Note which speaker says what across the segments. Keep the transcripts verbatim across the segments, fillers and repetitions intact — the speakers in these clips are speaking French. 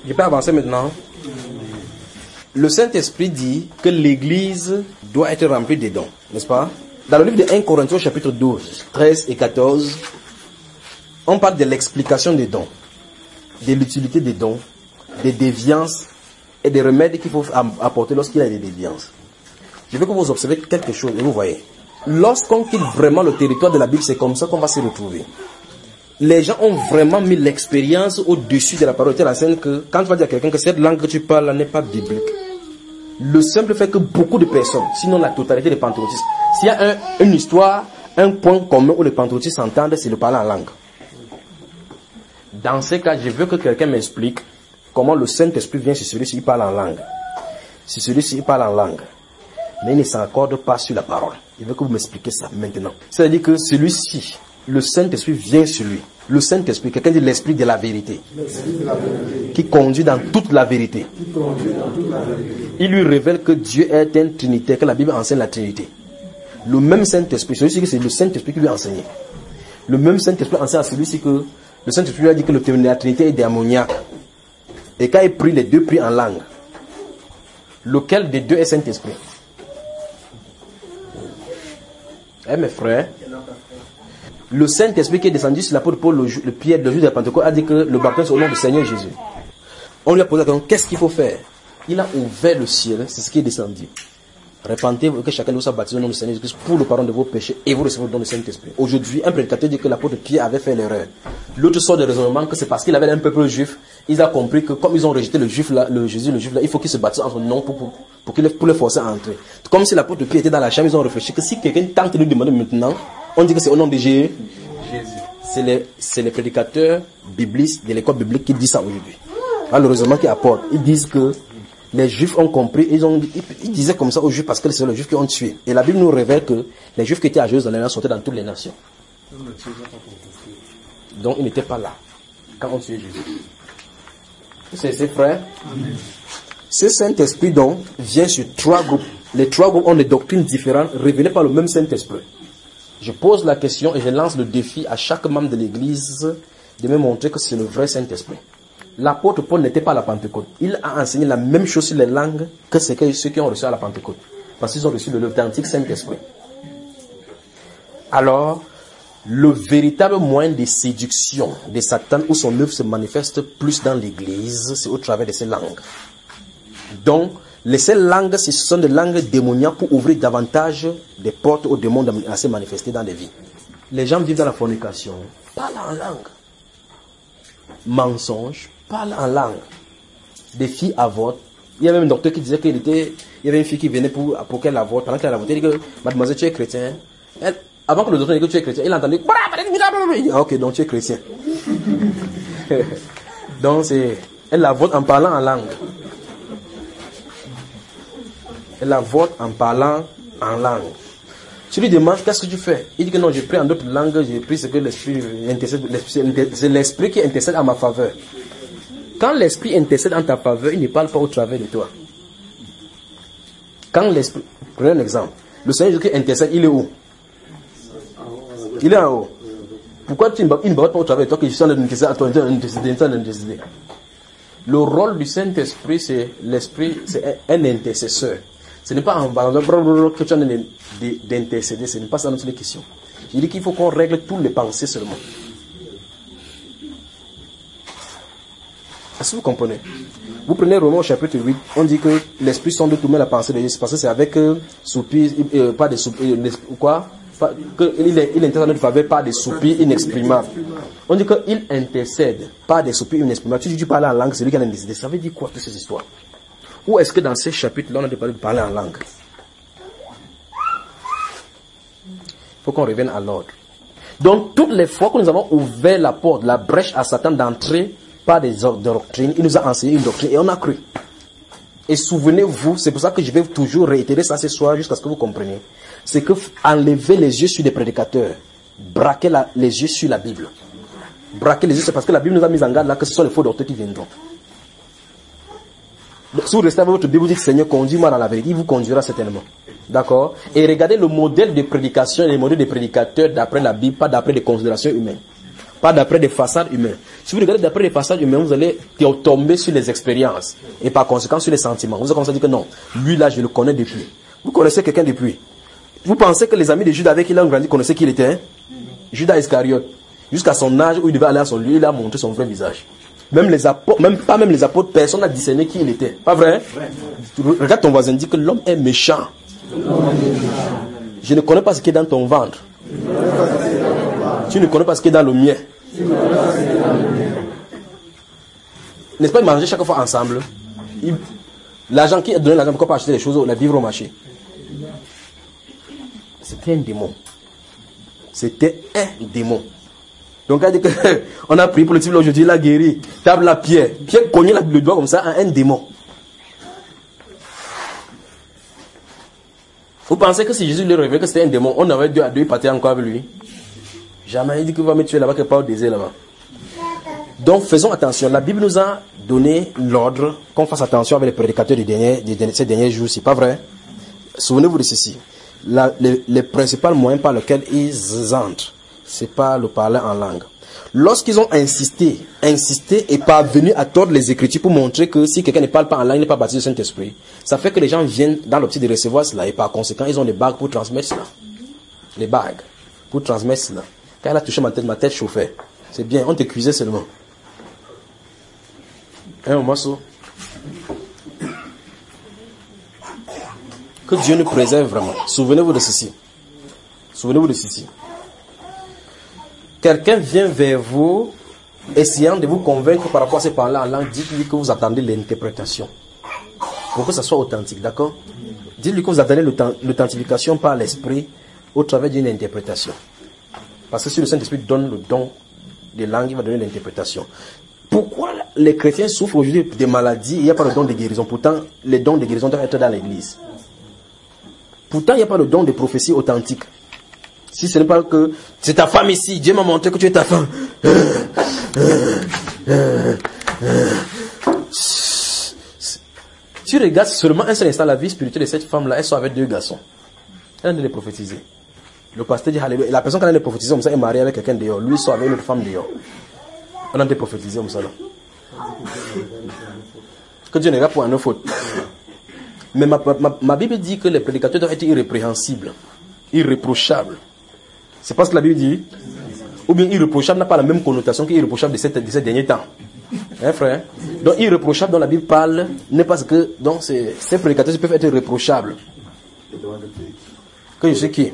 Speaker 1: Je peux avancer maintenant. Le Saint-Esprit dit que l'Église doit être remplie des dons, n'est-ce pas? Dans le livre de premier Corinthiens, chapitre douze, treize et quatorze, on parle de l'explication des dons, de l'utilité des dons, des déviances et des remèdes qu'il faut apporter lorsqu'il y a des déviances. Je veux que vous observez quelque chose et vous voyez. Lorsqu'on quitte vraiment le territoire de la Bible, c'est comme ça qu'on va se retrouver. Les gens ont vraiment mis l'expérience au-dessus de la parole de la scène que quand tu vas dire à quelqu'un que cette langue que tu parles n'est pas biblique, le simple fait que beaucoup de personnes, sinon la totalité des pentecôtistes, s'il y a un, une histoire, un point commun où les pentecôtistes s'entendent, c'est le parler en langue. Dans ces cas, je veux que quelqu'un m'explique comment le Saint-Esprit vient sur celui-ci, il parle en langue. Si celui-ci, il parle en langue, mais il ne s'accorde pas sur la parole. Je veux que vous m'expliquiez ça maintenant. C'est-à-dire que celui-ci, le Saint-Esprit vient sur lui. Le Saint-Esprit, quelqu'un dit l'Esprit de la vérité, de la vérité. Qui conduit dans toute la vérité. Toute la vérité. Il lui révèle que Dieu est un Trinité, que la Bible enseigne la Trinité. Le même Saint-Esprit, celui-ci c'est le Saint-Esprit qui lui a enseigné. Le même Saint-Esprit enseigne à celui-ci que le Saint-Esprit lui a dit que le, la Trinité est démoniaque. Et quand il prie, les deux prient en langue. Lequel des deux est Saint-Esprit? Eh mes frères, le Saint-Esprit qui est descendu sur l'apôtre Paul, le, le Pierre, le jour de la Pentecôte, a dit que le baptême c'est au nom du Seigneur Jésus. On lui a posé la question, qu'est-ce qu'il faut faire? Il a ouvert le ciel, c'est ce qui est descendu. Répentez-vous que chacun de vous soit baptisé au nom du Seigneur Jésus pour le pardon de vos péchés et vous recevez le don du Saint-Esprit. Aujourd'hui, un prédicateur dit que l'apôtre Pierre avait fait l'erreur. L'autre sort de raisonnement que c'est parce qu'il avait un peuple juif, ils ont compris que comme ils ont rejeté le juif là, le Jésus, le juif là, il faut qu'ils se baptisent en son nom pour, pour, pour, qu'il, pour les forcer à entrer. Comme si l'apôtre Pierre était dans la chambre, ils ont réfléchi que si quelqu'un tente de nous demander maintenant, on dit que c'est au nom de Jésus. C'est les, c'est les prédicateurs bibliques de l'école biblique qui disent ça aujourd'hui. Malheureusement, qui apportent. Ils disent que les Juifs ont compris, ils, ont, ils, ils disaient comme ça aux Juifs parce que c'est les Juifs qui ont tué. Et la Bible nous révèle que les Juifs qui étaient à Jérusalem sortaient dans toutes les nations. Donc ils n'étaient pas là quand on tuait Jésus. C'est ses frères. Amen. Ce Saint-Esprit donc vient sur trois groupes. Les trois groupes ont des doctrines différentes révélées par le même Saint-Esprit. Je pose la question et je lance le défi à chaque membre de l'Église de me montrer que c'est le vrai Saint-Esprit. L'apôtre Paul n'était pas à la Pentecôte. Il a enseigné la même chose sur les langues que ceux qui ont reçu à la Pentecôte. Parce qu'ils ont reçu l'authentique Saint-Esprit. Alors, le véritable moyen de séduction de Satan où son œuvre se manifeste plus dans l'Église, c'est au travers de ces langues. Donc, les ces langues, ce sont des langues démoniaques pour ouvrir davantage des portes aux démons à se manifester dans les vies. Les gens vivent dans la fornication, parlent en langue. Mensonge, parlent en langue. Des filles avortent. Il y a même un docteur qui disait qu'il était, il y avait une fille qui venait pour, pour qu'elle avorte. Pendant qu'elle avortait, il dit que mademoiselle, tu es chrétien. Elle, avant que le docteur dise que tu es chrétien, il entendait. Ah, ok, donc tu es chrétien. Donc c'est, elle avorte en parlant en langue. Elle avorte en parlant en langue. Tu lui demandes qu'est-ce que tu fais. Il dit que non, j'ai pris en d'autres langues, j'ai pris ce que l'esprit intercède. C'est l'esprit qui intercède à ma faveur. Quand l'esprit intercède en ta faveur, il ne parle pas au travers de toi. Quand l'esprit, prenez un exemple. Le Seigneur qui intercède, il est où? Il est en haut. Pourquoi tu ne parles pas au travers de toi que je suis en train d'intercéder à toi, en train d'intercéder? Le rôle du Saint-Esprit, c'est l'esprit, c'est un intercesseur. Ce n'est pas en parlant que tu as d'intercéder, ce n'est pas ça notre question. Je dis qu'il faut qu'on règle toutes les pensées seulement. Est-ce que vous comprenez? Vous prenez Romains au chapitre huit, on dit que l'esprit sonde tout le monde la pensée de Dieu, parce que c'est avec euh, soupir, euh, pas des soupirs, euh, quoi? Pas, que, il, est, il intercède en notre faveur par des soupirs inexprimables. On dit qu'il intercède par des soupirs inexprimables. Tu dis tu parles en langue, c'est lui qui a décidé. Ça veut dire quoi toutes ces histoires? Ou est-ce que dans ces chapitres-là, on a parlé de parler en langue? Il faut qu'on revienne à l'ordre. Donc, toutes les fois que nous avons ouvert la porte, la brèche à Satan d'entrer par des doctrines, il nous a enseigné une doctrine et on a cru. Et souvenez-vous, c'est pour ça que je vais toujours réitérer ça ce soir jusqu'à ce que vous compreniez. C'est que enlever les yeux sur des prédicateurs, braquer la, les yeux sur la Bible. Braquer les yeux, c'est parce que la Bible nous a mis en garde là que ce sont les faux docteurs qui viendront. Donc, si vous restez avec votre Bible, vous dites Seigneur, conduis-moi dans la vérité, il vous conduira certainement. D'accord? Et regardez le modèle de prédication et le modèle de prédicateurs d'après la Bible, pas d'après des considérations humaines. Pas d'après des façades humaines. Si vous regardez d'après les façades humaines, vous allez tomber sur les expériences. Et par conséquent sur les sentiments. Vous allez commencer à dire que non, lui là, je le connais depuis. Vous connaissez quelqu'un depuis. Vous pensez que les amis de Judas avec qui il a grandi connaissaient qui il était, hein? Judas Iscariote. Jusqu'à son âge où il devait aller à son lieu, il a montré son vrai visage. Même les apôtres, même pas même les apôtres, personne n'a discerné qui il était. Pas vrai? Ouais. Regarde ton voisin, dit que l'homme est méchant. Je ne connais pas ce qui est dans ton ventre. Tu ne connais pas ce qui est dans le mien. N'est-ce pas, ils mangeaient chaque fois ensemble? Il... L'argent qui a donné l'argent, pourquoi pas acheter les choses, la vivre au marché? C'était un démon. C'était un démon. Donc, on a pris pour le type aujourd'hui, il a guéri. Table la pierre. Pierre cognait le doigt comme ça à un démon. Vous pensez que si Jésus lui révélait que c'était un démon, on avait deux à deux partir encore avec lui? Jamais. Il dit qu'il va me tuer là-bas, qu'il part au désert là-bas. Donc, faisons attention. La Bible nous a donné l'ordre qu'on fasse attention avec les prédicateurs des derniers, des, ces derniers jours. C'est pas vrai? Souvenez-vous de ceci. La, les, les principaux moyens par lesquels ils entrent, c'est pas le parler en langue. Lorsqu'ils ont insisté, insisté et parvenu à tordre les Écritures pour montrer que si quelqu'un ne parle pas en langue, il n'est pas baptisé du Saint-Esprit, ça fait que les gens viennent dans l'optique de recevoir cela et par conséquent, ils ont des bagues pour transmettre cela. Les bagues pour transmettre cela. Quand elle a touché ma tête, ma tête chauffait. C'est bien, on te cuisait seulement. Un morceau. Que Dieu nous préserve vraiment. Souvenez-vous de ceci. Souvenez-vous de ceci. Quelqu'un vient vers vous, essayant de vous convaincre par rapport à ces paroles en langue, dites-lui que vous attendez l'interprétation. Pour que ça soit authentique, d'accord? Dites-lui que vous attendez l'authentification par l'esprit au travers d'une interprétation. Parce que si le Saint-Esprit donne le don des langues, il va donner l'interprétation. Pourquoi les chrétiens souffrent aujourd'hui des maladies et il n'y a pas le don de guérison? Pourtant, les dons de guérison doivent être dans l'église. Pourtant, il n'y a pas le don de prophétie authentique. Si ce n'est pas que c'est ta femme ici, Dieu m'a montré que tu es ta femme. Tu regardes seulement un seul instant la vie spirituelle de cette femme-là, elle sort avec deux garçons. Elle a de les prophétiser. Le pasteur dit alléluia. La personne qui a de prophétiser comme ça est mariée avec quelqu'un dehors. Lui sort avec une autre femme dehors. On a de prophétiser comme ça là. Que Dieu n'est pas pour un autre faute. Mais ma, ma, ma Bible dit que les prédicateurs doivent être irrépréhensibles, irréprochables. C'est pas ce que la Bible dit? Ou bien irréprochable n'a pas la même connotation qu'irréprochable de, cette, de ces derniers temps. Hein, frère? Donc irréprochable dont la Bible parle n'est pas ce que. Donc ces, ces prédicateurs peuvent être irréprochables. Que je sais qui?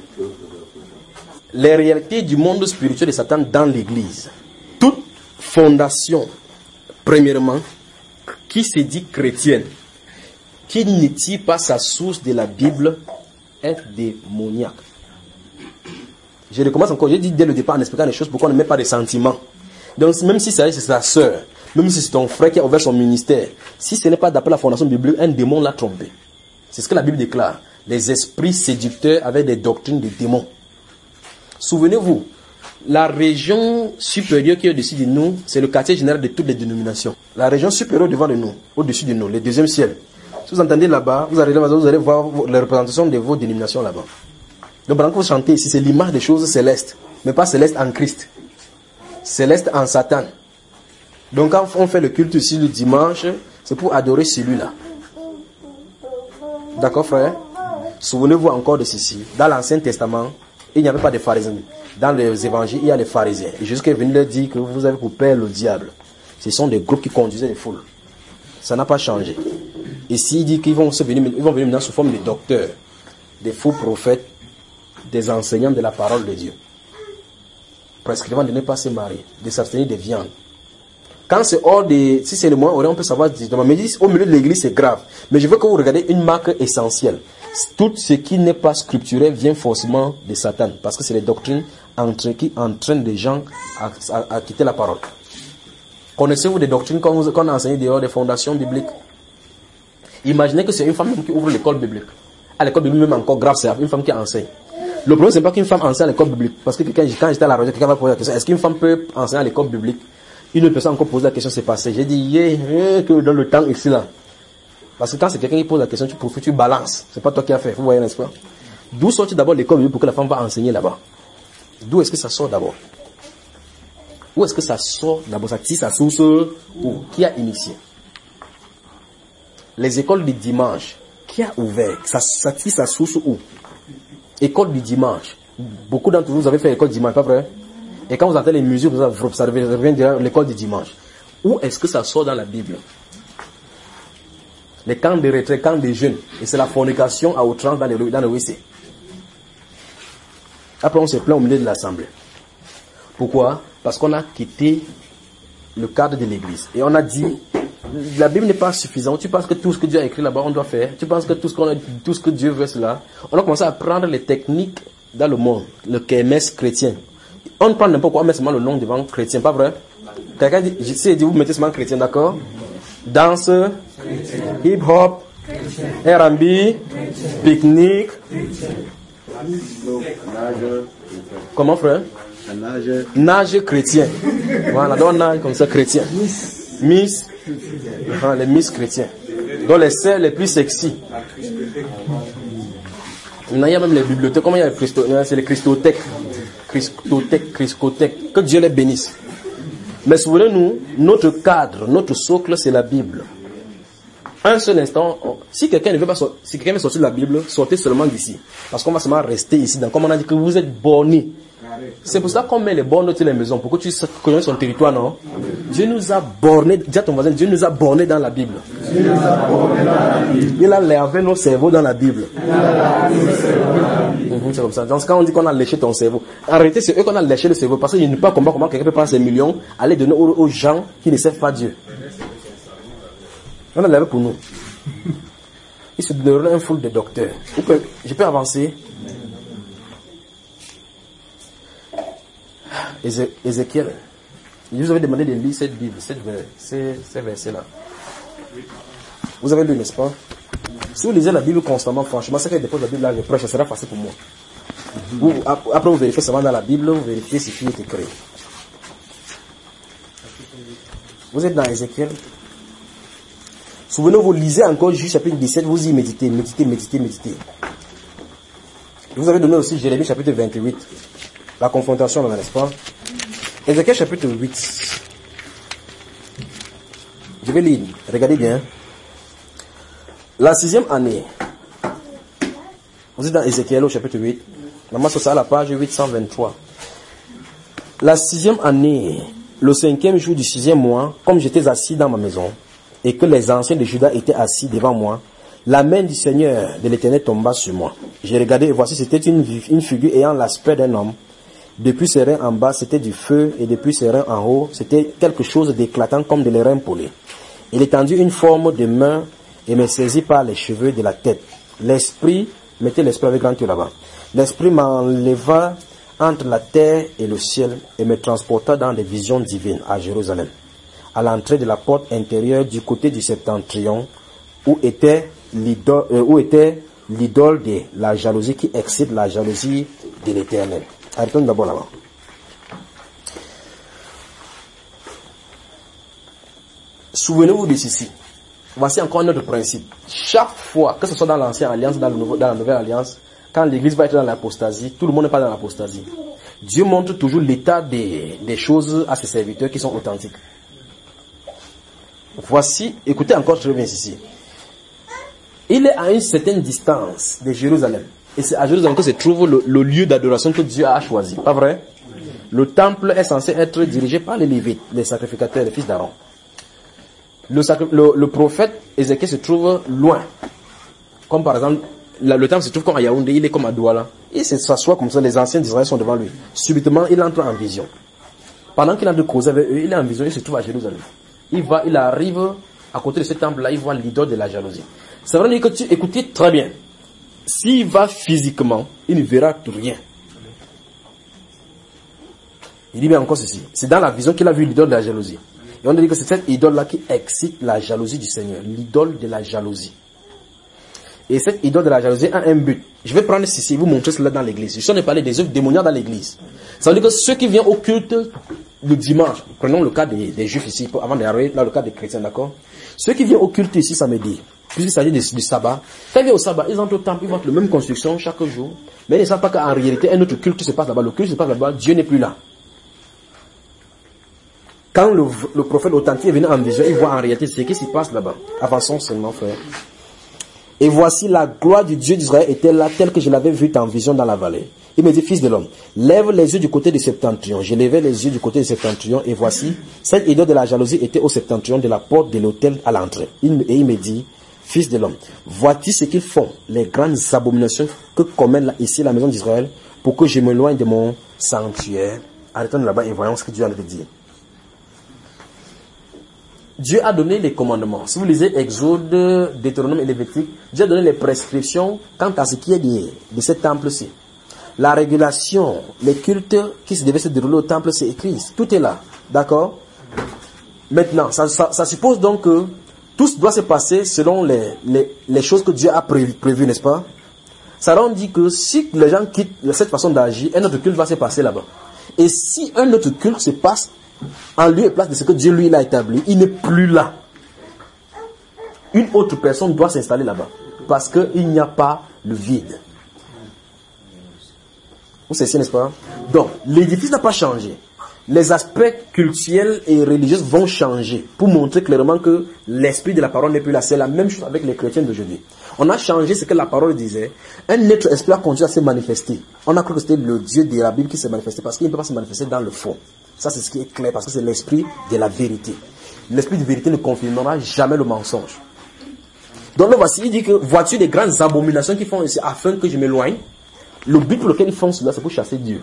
Speaker 1: Les réalités du monde spirituel de Satan dans l'église. Toute fondation, premièrement, qui se dit chrétienne, qui ne tire pas sa source de la Bible, est démoniaque. Je recommence encore, j'ai dit dès le départ en expliquant les choses, pourquoi on ne met pas de sentiments. Donc même si c'est sa soeur, même si c'est ton frère qui a ouvert son ministère, si ce n'est pas d'après la fondation biblique, un démon l'a trompé. C'est ce que la Bible déclare. Les esprits séducteurs avec des doctrines de démons. Souvenez-vous, la région supérieure qui est au-dessus de nous, c'est le quartier général de toutes les dénominations. La région supérieure devant de nous, au-dessus de nous, le deuxième ciel. Si vous entendez là-bas, vous allez là-bas, vous allez voir les représentations de vos dénominations là-bas. Donc pendant que vous chantez ici, c'est l'image des choses célestes, mais pas céleste en Christ. Céleste en Satan. Donc quand on fait le culte ici le dimanche, c'est pour adorer celui-là. D'accord, frère? Souvenez-vous encore de ceci. Dans l'Ancien Testament, il n'y avait pas de pharisiens. Dans les évangiles, il y a les pharisiens. Et Jésus est venu leur dire que vous avez pour père le diable. Ce sont des groupes qui conduisaient les foules. Ça n'a pas changé. Et s'il dit qu'ils vont, se venir, ils vont venir maintenant sous forme de docteurs, des faux prophètes, des enseignants de la parole de Dieu, prescrivant de ne pas se marier, de s'abstenir des viandes. Quand c'est hors des... Si c'est le moins, on peut savoir... Mais au milieu de l'église, c'est grave. Mais je veux que vous regardiez une marque essentielle. Tout ce qui n'est pas scripturel vient forcément de Satan. Parce que c'est les doctrines entre, qui entraînent les gens à, à, à quitter la parole. Connaissez-vous des doctrines qu'on, qu'on a enseignées dehors des fondations bibliques? Imaginez que c'est une femme qui ouvre l'école biblique. À l'école biblique, même encore grave, c'est une femme qui enseigne. Le problème, c'est pas qu'une femme enseigne à l'école biblique. Parce que quand j'étais à la radio, quelqu'un va poser la question, est-ce qu'une femme peut enseigner à l'école biblique? Une autre personne encore pose la question, c'est passé. J'ai dit, yeah, yeah, que dans le temps ici là. Parce que quand c'est quelqu'un qui pose la question, tu profites, tu balances. C'est pas toi qui as fait. Vous voyez, n'est-ce pas? D'où sort-il d'abord l'école biblique pour que la femme va enseigner là-bas? D'où est-ce que ça sort d'abord? Où est-ce que ça sort d'abord? Ça tire sa source où? Qui a initié? Les écoles du dimanche, qui a ouvert? Ça, ça tire sa source où? École du dimanche. Beaucoup d'entre vous, vous avez fait l'école du dimanche, pas vrai? Et quand vous entendez les musiques, vous observez, ça revient de l'école du dimanche. Où est-ce que ça sort dans la Bible? Les camps de retraite, camps de jeunes. Et c'est la fornication à outrance dans le, dans le W C. Après, on se plaint au milieu de l'assemblée. Pourquoi? Parce qu'on a quitté le cadre de l'église. Et on a dit, la Bible n'est pas suffisante. Tu penses que tout ce que Dieu a écrit là-bas, on doit faire. Tu penses que tout ce, qu'on a, tout ce que Dieu veut, c'est là. On a commencé à prendre les techniques dans le monde. Le kermesse chrétien. On ne prend n'importe quoi, on met seulement le nom devant chrétien, pas vrai? Quelqu'un dit, je sais, dit, vous mettez seulement chrétien, d'accord? Danse, hip-hop, R and B, pique-nique. Comment, frère? Nage. Nage chrétien. Voilà, donc on nage comme ça, chrétien. Miss. Enfin, les miss chrétiens. Donc les sœurs les plus sexy. Il y a même les bibliothèques. Comment il y a les christothèques? C'est les christothèques. Christothèques, christothèques. Que Dieu les bénisse. Mais souvenez-nous, notre cadre, notre socle, c'est la Bible. Un seul instant, on, si quelqu'un ne veut pas sortir, si quelqu'un veut sortir de la Bible, sortez seulement d'ici. Parce qu'on va seulement rester ici. Donc, comme on a dit que vous êtes bornés. C'est pour ça qu'on met les bornes dans les maisons. Pour que tu connaisses son territoire, non? Dieu nous a bornés. Dis à ton voisin, Dieu nous a bornés dans la Bible. Dieu nous a bornés dans la Bible. Il a lavé nos cerveaux dans la Bible. Il a lavé nos cerveaux dans la Bible. Mmh, c'est comme ça. Dans ce cas, on dit qu'on a léché ton cerveau. En réalité, c'est eux qu'on a léché le cerveau. Parce qu'il ne peut pas comprendre comment quelqu'un peut prendre ses millions, aller donner aux, aux gens qui ne servent pas Dieu. On a lavé pour nous. Il se donnerait un foule de docteurs. Je peux avancer. Ézéchiel. Je vous avais demandé de lire cette Bible, cette, ces, ces versets-là. Vous avez lu, n'est-ce pas? Si vous lisez la Bible constamment, franchement, c'est que des fois la Bible là, je prêche, ça sera facile pour moi. Vous, après, vous vérifiez seulement dans la Bible, vous vérifiez ce qui est écrit. Vous êtes dans Ézéchiel. Souvenez-vous, vous lisez encore juste chapitre dix-sept, vous y méditez, méditez, méditez, méditez. Je vous avais donné aussi Jérémie chapitre vingt-huit. La confrontation, n'est-ce pas? Ézéchiel chapitre huit. Je vais lire, regardez bien. La sixième année. Vous êtes dans Ézéchiel au chapitre huit. Normalement, c'est ça à la page huit cent vingt-trois. La sixième année, le cinquième jour du sixième mois, comme j'étais assis dans ma maison, et que les anciens de Juda étaient assis devant moi, la main du Seigneur de l'Éternel tomba sur moi. J'ai regardé et voici, c'était une, une figure ayant l'aspect d'un homme. Depuis ses reins en bas, c'était du feu, et depuis ses reins en haut, c'était quelque chose d'éclatant comme de l'airain polé. Il étendit une forme de main et me saisit par les cheveux de la tête. L'esprit, mettez l'esprit avec grand Dieu là-bas. L'esprit m'enleva entre la terre et le ciel et me transporta dans des visions divines à Jérusalem, à l'entrée de la porte intérieure du côté du septentrion, où était l'idole, euh, où était l'idole de la jalousie qui excite la jalousie de l'Éternel. Arrêtons d'abord là-bas. Souvenez-vous de ceci. Voici encore un autre principe. Chaque fois, que ce soit dans l'ancienne alliance, dans, le nouveau, dans la nouvelle alliance, quand l'église va être dans l'apostasie, tout le monde n'est pas dans l'apostasie. Dieu montre toujours l'état des, des choses à ses serviteurs qui sont authentiques. Voici, écoutez encore très bien ici. Il est à une certaine distance de Jérusalem. Et c'est à Jérusalem que se trouve le, le lieu d'adoration que Dieu a choisi. Pas vrai? Le temple est censé être dirigé par les Lévites, les sacrificateurs, les fils d'Aaron. Le, le, le prophète Ézéchiel se trouve loin. Comme par exemple, la, le temple se trouve comme à Yaoundé, il est comme à Douala. Il s'assoit comme ça, les anciens d'Israël sont devant lui. Subitement, il entre en vision. Pendant qu'il a de causer avec eux, il est en vision, il se trouve à Jérusalem. Il va, il arrive à côté de ce temple-là, il voit l'idole de la jalousie. C'est vrai que tu écoutez très bien. S'il va physiquement, il ne verra rien. Il dit bien encore ceci. C'est dans la vision qu'il a vu l'idole de la jalousie. Et on dit que c'est cette idole-là qui excite la jalousie du Seigneur. L'idole de la jalousie. Et cette idole de la jalousie a un but. Je vais prendre ceci et vous montrer cela dans l'église. Je suis en train de parler des œuvres démoniaques dans l'église. Ça veut dire que ceux qui viennent au culte le dimanche, prenons le cas des, des juifs ici, avant d'arriver là le cas des chrétiens, d'accord? Ceux qui viennent au culte ici samedi, puisqu'il s'agit du, du sabbat, quand ils viennent au sabbat, ils entrent au temple, ils voient la même construction chaque jour, mais ils ne savent pas qu'en réalité, un autre culte se passe là-bas. Le culte se passe là-bas, Dieu n'est plus là. Quand le, le prophète authentique est venu en vision, il voit en réalité ce qui se passe là-bas. Avançons seulement, frère. Et voici la gloire du Dieu d'Israël était là, telle que je l'avais vue en vision dans la vallée. Il me dit, fils de l'homme, lève les yeux du côté du septentrion. Je levai les yeux du côté du septentrion, et voici, cette idole de la jalousie était au septentrion de la porte de l'autel à l'entrée. Et il me dit, fils de l'homme, vois-tu ce qu'ils font, les grandes abominations que commettent là, ici la maison d'Israël, pour que je m'éloigne de mon sanctuaire. Arrêtons là-bas et voyons ce que Dieu a dit. Dieu a donné les commandements. Si vous lisez Exode, Deutéronome et Lévitique, Dieu a donné les prescriptions quant à ce qui est de, de ce temple-ci. La régulation, les cultes qui se devaient se dérouler au temple, c'est écrit. Tout est là. D'accord? Maintenant, ça, ça, ça suppose donc que tout doit se passer selon les, les, les choses que Dieu a prévues, prévu, n'est-ce pas? Ça rend dit que si les gens quittent cette façon d'agir, un autre culte va se passer là-bas. Et si un autre culte se passe en lieu et place de ce que Dieu lui l'a établi, il n'est plus là. Une autre personne doit s'installer là-bas. Parce qu'il n'y a pas le vide. Vous savez, n'est-ce pas? Donc, l'édifice n'a pas changé. Les aspects cultuels et religieux vont changer pour montrer clairement que l'esprit de la parole n'est plus là. C'est la même chose avec les chrétiens d'aujourd'hui. On a changé ce que la parole disait. Un autre esprit a continué à se manifester. On a cru que c'était le Dieu de la Bible qui s'est manifesté parce qu'il ne peut pas se manifester dans le fond. Ça, c'est ce qui est clair parce que c'est l'esprit de la vérité. L'esprit de vérité ne confirmera jamais le mensonge. Donc là, voici, il dit que vois-tu des grandes abominations qu'ils font ici afin que je m'éloigne. Le but pour lequel ils font cela, c'est pour chasser Dieu.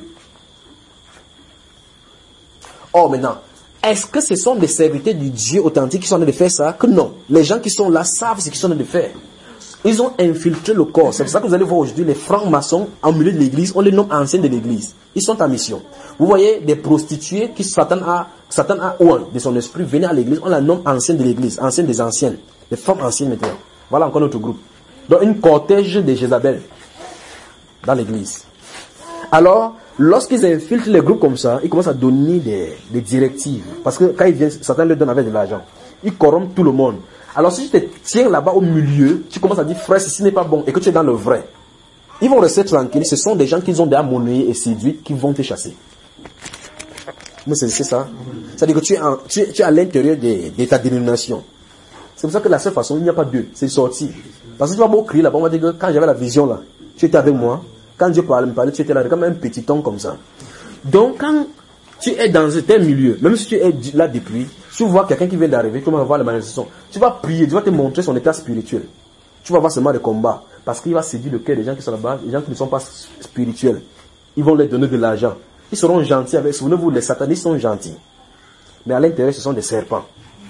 Speaker 1: Or maintenant, est-ce que ce sont des serviteurs du Dieu authentique qui sont en train de faire ça? Que non. Les gens qui sont là savent ce qu'ils sont en train de faire. Ils ont infiltré le corps. C'est pour ça que vous allez voir aujourd'hui les francs-maçons en milieu de l'église, on les nomme anciens de l'église. Ils sont en mission. Vous voyez des prostituées qui Satan a, Satan a oint de son esprit, venir à l'église, on la nomme ancienne de l'église, ancienne des anciennes, des femmes anciennes maintenant. Voilà encore notre groupe. Donc une cortège de Jézabel dans l'église. Alors, lorsqu'ils infiltrent les groupes comme ça, ils commencent à donner des, des directives. Parce que quand ils viennent, Satan leur donne avec de l'argent. Ils corrompent tout le monde. Alors si tu te tiens là-bas au milieu, tu commences à dire, frère, ceci n'est pas bon, et que tu es dans le vrai. Ils vont rester tranquilles. Ce sont des gens qui ont déjà monnayé et séduit qui vont te chasser. Mais c'est ça. C'est-à-dire que tu es, en, tu es, tu es à l'intérieur de, de ta dénomination. C'est pour ça que la seule façon, il n'y a pas deux, c'est sortir. Parce que tu vas beau crier là-bas, on va dire que quand j'avais la vision là, tu étais avec moi. Quand Dieu parlait, me parlait, tu étais là, comme un petit ton comme ça. Donc quand tu es dans un milieu, même si tu es là depuis, si tu vois quelqu'un qui vient d'arriver, tu vas voir les manifestations, tu vas prier, tu vas te montrer son état spirituel. Tu vas voir seulement des combats. Parce qu'il va séduire le cœur des gens qui sont là-bas, des gens qui ne sont pas spirituels. Ils vont leur donner de l'argent. Ils seront gentils avec. Souvenez-vous, les satanistes sont gentils. Mais à l'intérieur, ce sont des serpents.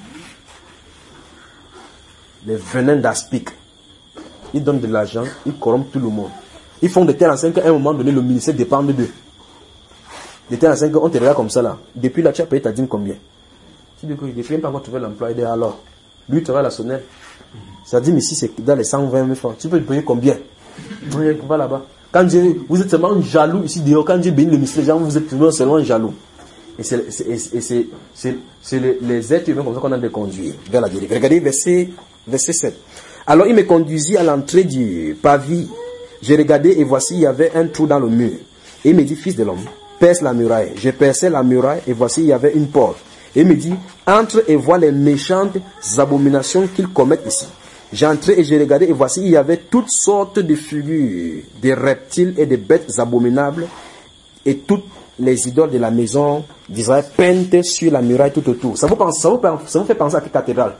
Speaker 1: Les venins d'aspic. Ils donnent de l'argent, ils corrompent tout le monde. Ils font de telle enseigne qu'à un moment donné, le ministère dépend d'eux. De telle enseigne qu'on te regarde comme ça là. Depuis là, tu as payé ta dîme combien? Tu dis que depuis, il n'a pas encore trouvé l'emploi. Alors, lui, tu auras la sonnette. Ça dit, mais si c'est dans les cent vingt mille francs, tu peux te payer combien? Va là-bas. Quand Dieu, vous êtes seulement jaloux ici dehors, quand Dieu bénit le ministère, vous êtes seulement jaloux. Et c'est les, les êtres humains comme ça qu'on a de conduire vers la vérité. Regardez verset, verset sept. Alors il me conduisit à l'entrée du pavis. J'ai regardé et voici il y avait un trou dans le mur. Et il me dit, fils de l'homme, perce la muraille. J'ai percé la muraille et voici il y avait une porte. Et il me dit, entre et vois les méchantes abominations qu'ils commettent ici. J'ai entré et j'ai regardé et voici il y avait toutes sortes de figures, des reptiles et des bêtes abominables et toutes les idoles de la maison d'Israël peintes sur la muraille tout autour. Ça vous, pense, ça vous, ça vous fait penser à quelle cathédrale?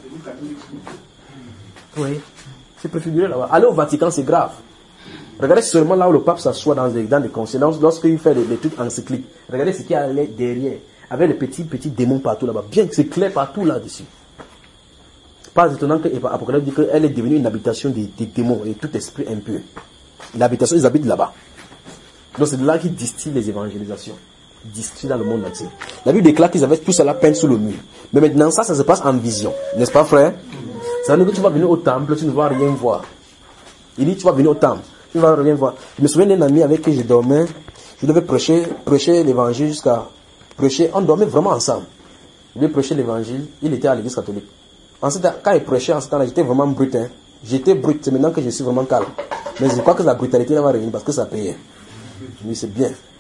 Speaker 1: Oui, c'est préfiguré là-bas. Aller au Vatican, c'est grave. Regardez seulement là où le pape s'assoit dans des, dans des conseils, lorsqu'il fait des, des trucs encycliques. Regardez ce qu'il y a derrière, avec les petits, petits démons partout là-bas. Bien que c'est clair partout là-dessus. Pas étonnant que l'Apocalypse dit qu'elle est devenue une habitation des, des démons et tout esprit impur. L'habitation, ils habitent là-bas. Donc c'est de là qu'ils distillent les évangélisations. Ils distillent dans le monde entier. La Bible déclare qu'ils avaient tout cela peint sous le mur. Mais maintenant, ça, ça se passe en vision. N'est-ce pas, frère? Ça veut dire que tu vas venir au temple, tu ne vas rien voir. Il dit, tu vas venir au temple, tu ne vas rien voir. Je me souviens d'un ami avec qui je dormais. Je devais prêcher, prêcher l'évangile jusqu'à prêcher. On dormait vraiment ensemble. Je devais prêcher l'évangile. Il était à l'église catholique. Ensuite, quand il prêchait, en ce temps-là, j'étais vraiment brut. Hein. J'étais brut. C'est maintenant que je suis vraiment calme. Mais je crois que la brutalité va revenir parce que ça payait. Mais c'est bien.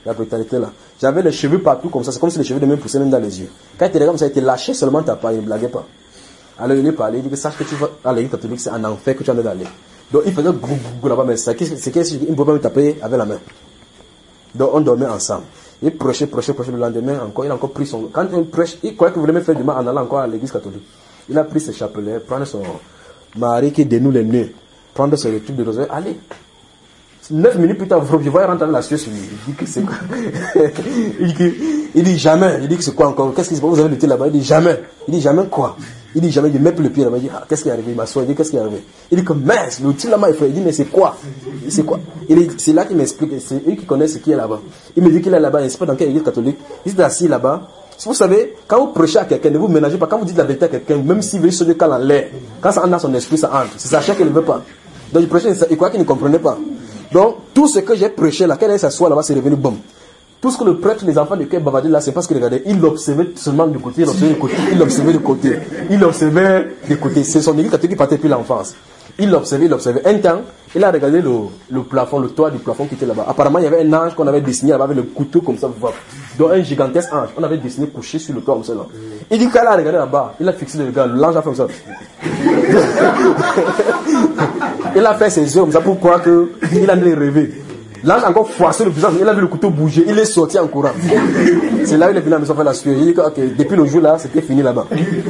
Speaker 1: La brutalité là. J'avais les cheveux partout comme ça, c'est comme si les cheveux de même poussaient même dans les yeux. Quand il était comme ça, il te lâchait seulement ta part, il ne blaguait pas. Alors il lui parlait, il dit que sache que tu vas à l'église catholique, c'est un enfer que tu en es d'aller. Donc il faisait grou grou là-bas, mais c'est qu'il ne pouvait pas me taper avec la main. Donc on dormait ensemble. Il prêchait, prêchait, prêchait le lendemain encore, il a encore pris son... Quand il prêche, il croyait qu'il voulait me faire du mal en allant encore à l'église catholique. Il a pris ses chapelets, prendre son mari qui dénoue les nœuds, prendre ses tubes de rosaire, allez. Neuf minutes plus tard, je vois rentrer la sueur sur lui. Il dit que c'est quoi? il, dit que, il dit jamais. Il dit que c'est quoi encore? Qu'est-ce qui se passe? Vous avez le thé là-bas? Il dit jamais. Il dit jamais quoi? Il dit jamais. Il met plus le pied là-bas. Il dit, ah, qu'est-ce qui est arrivé? Il m'assoit. Il dit, qu'est-ce qui est arrivé? Il dit que mince, le thé là-bas, il fait. Il dit, mais c'est quoi? C'est quoi? C'est là qu'il m'explique. C'est eux qui connaissent ce qui est là-bas. Il me dit qu'il est là-bas. Il ne sait pas dans quelle église catholique. Il est assis là-bas. Si vous savez, quand vous prêchez à quelqu'un, ne vous ménagez pas. Quand vous dites la vérité à quelqu'un, même s'il veut se décaler en l'air, quand ça entre dans son esprit, ça entre. C'est sa chair qu'il ne veut pas. Donc il prêchait, il croit qu'il ne comprenait pas. Donc, tout ce que j'ai prêché là, quand il s'assoit là-bas, c'est revenu bon. Tout ce que le prêtre, les enfants de cœur bavardé là, c'est parce qu'il regardait. Il l'observait seulement du côté, il l'observait du côté, il l'observait du côté, il l'observait du côté. C'est son église catholique qui partait depuis l'enfance. Il l'observait, il l'observait. Un temps, il a regardé le, le plafond, le toit du plafond qui était là-bas. Apparemment, il y avait un ange qu'on avait dessiné là-bas avec le couteau comme ça, vous voyez. Donc, un gigantesque ange. On avait dessiné couché sur le toit comme ça là. Il dit qu'il a regardé là-bas, il a fixé le regard, l'ange a fait comme ça. Il a fait ses yeux comme ça pour croire qu'il a rêvé. L'ange a encore froissé le visage, il a vu le couteau bouger, il est sorti en courant. C'est là où il est venu à la maison faire la sueur. Il dit que okay, depuis le jour là, c'était fini là-bas.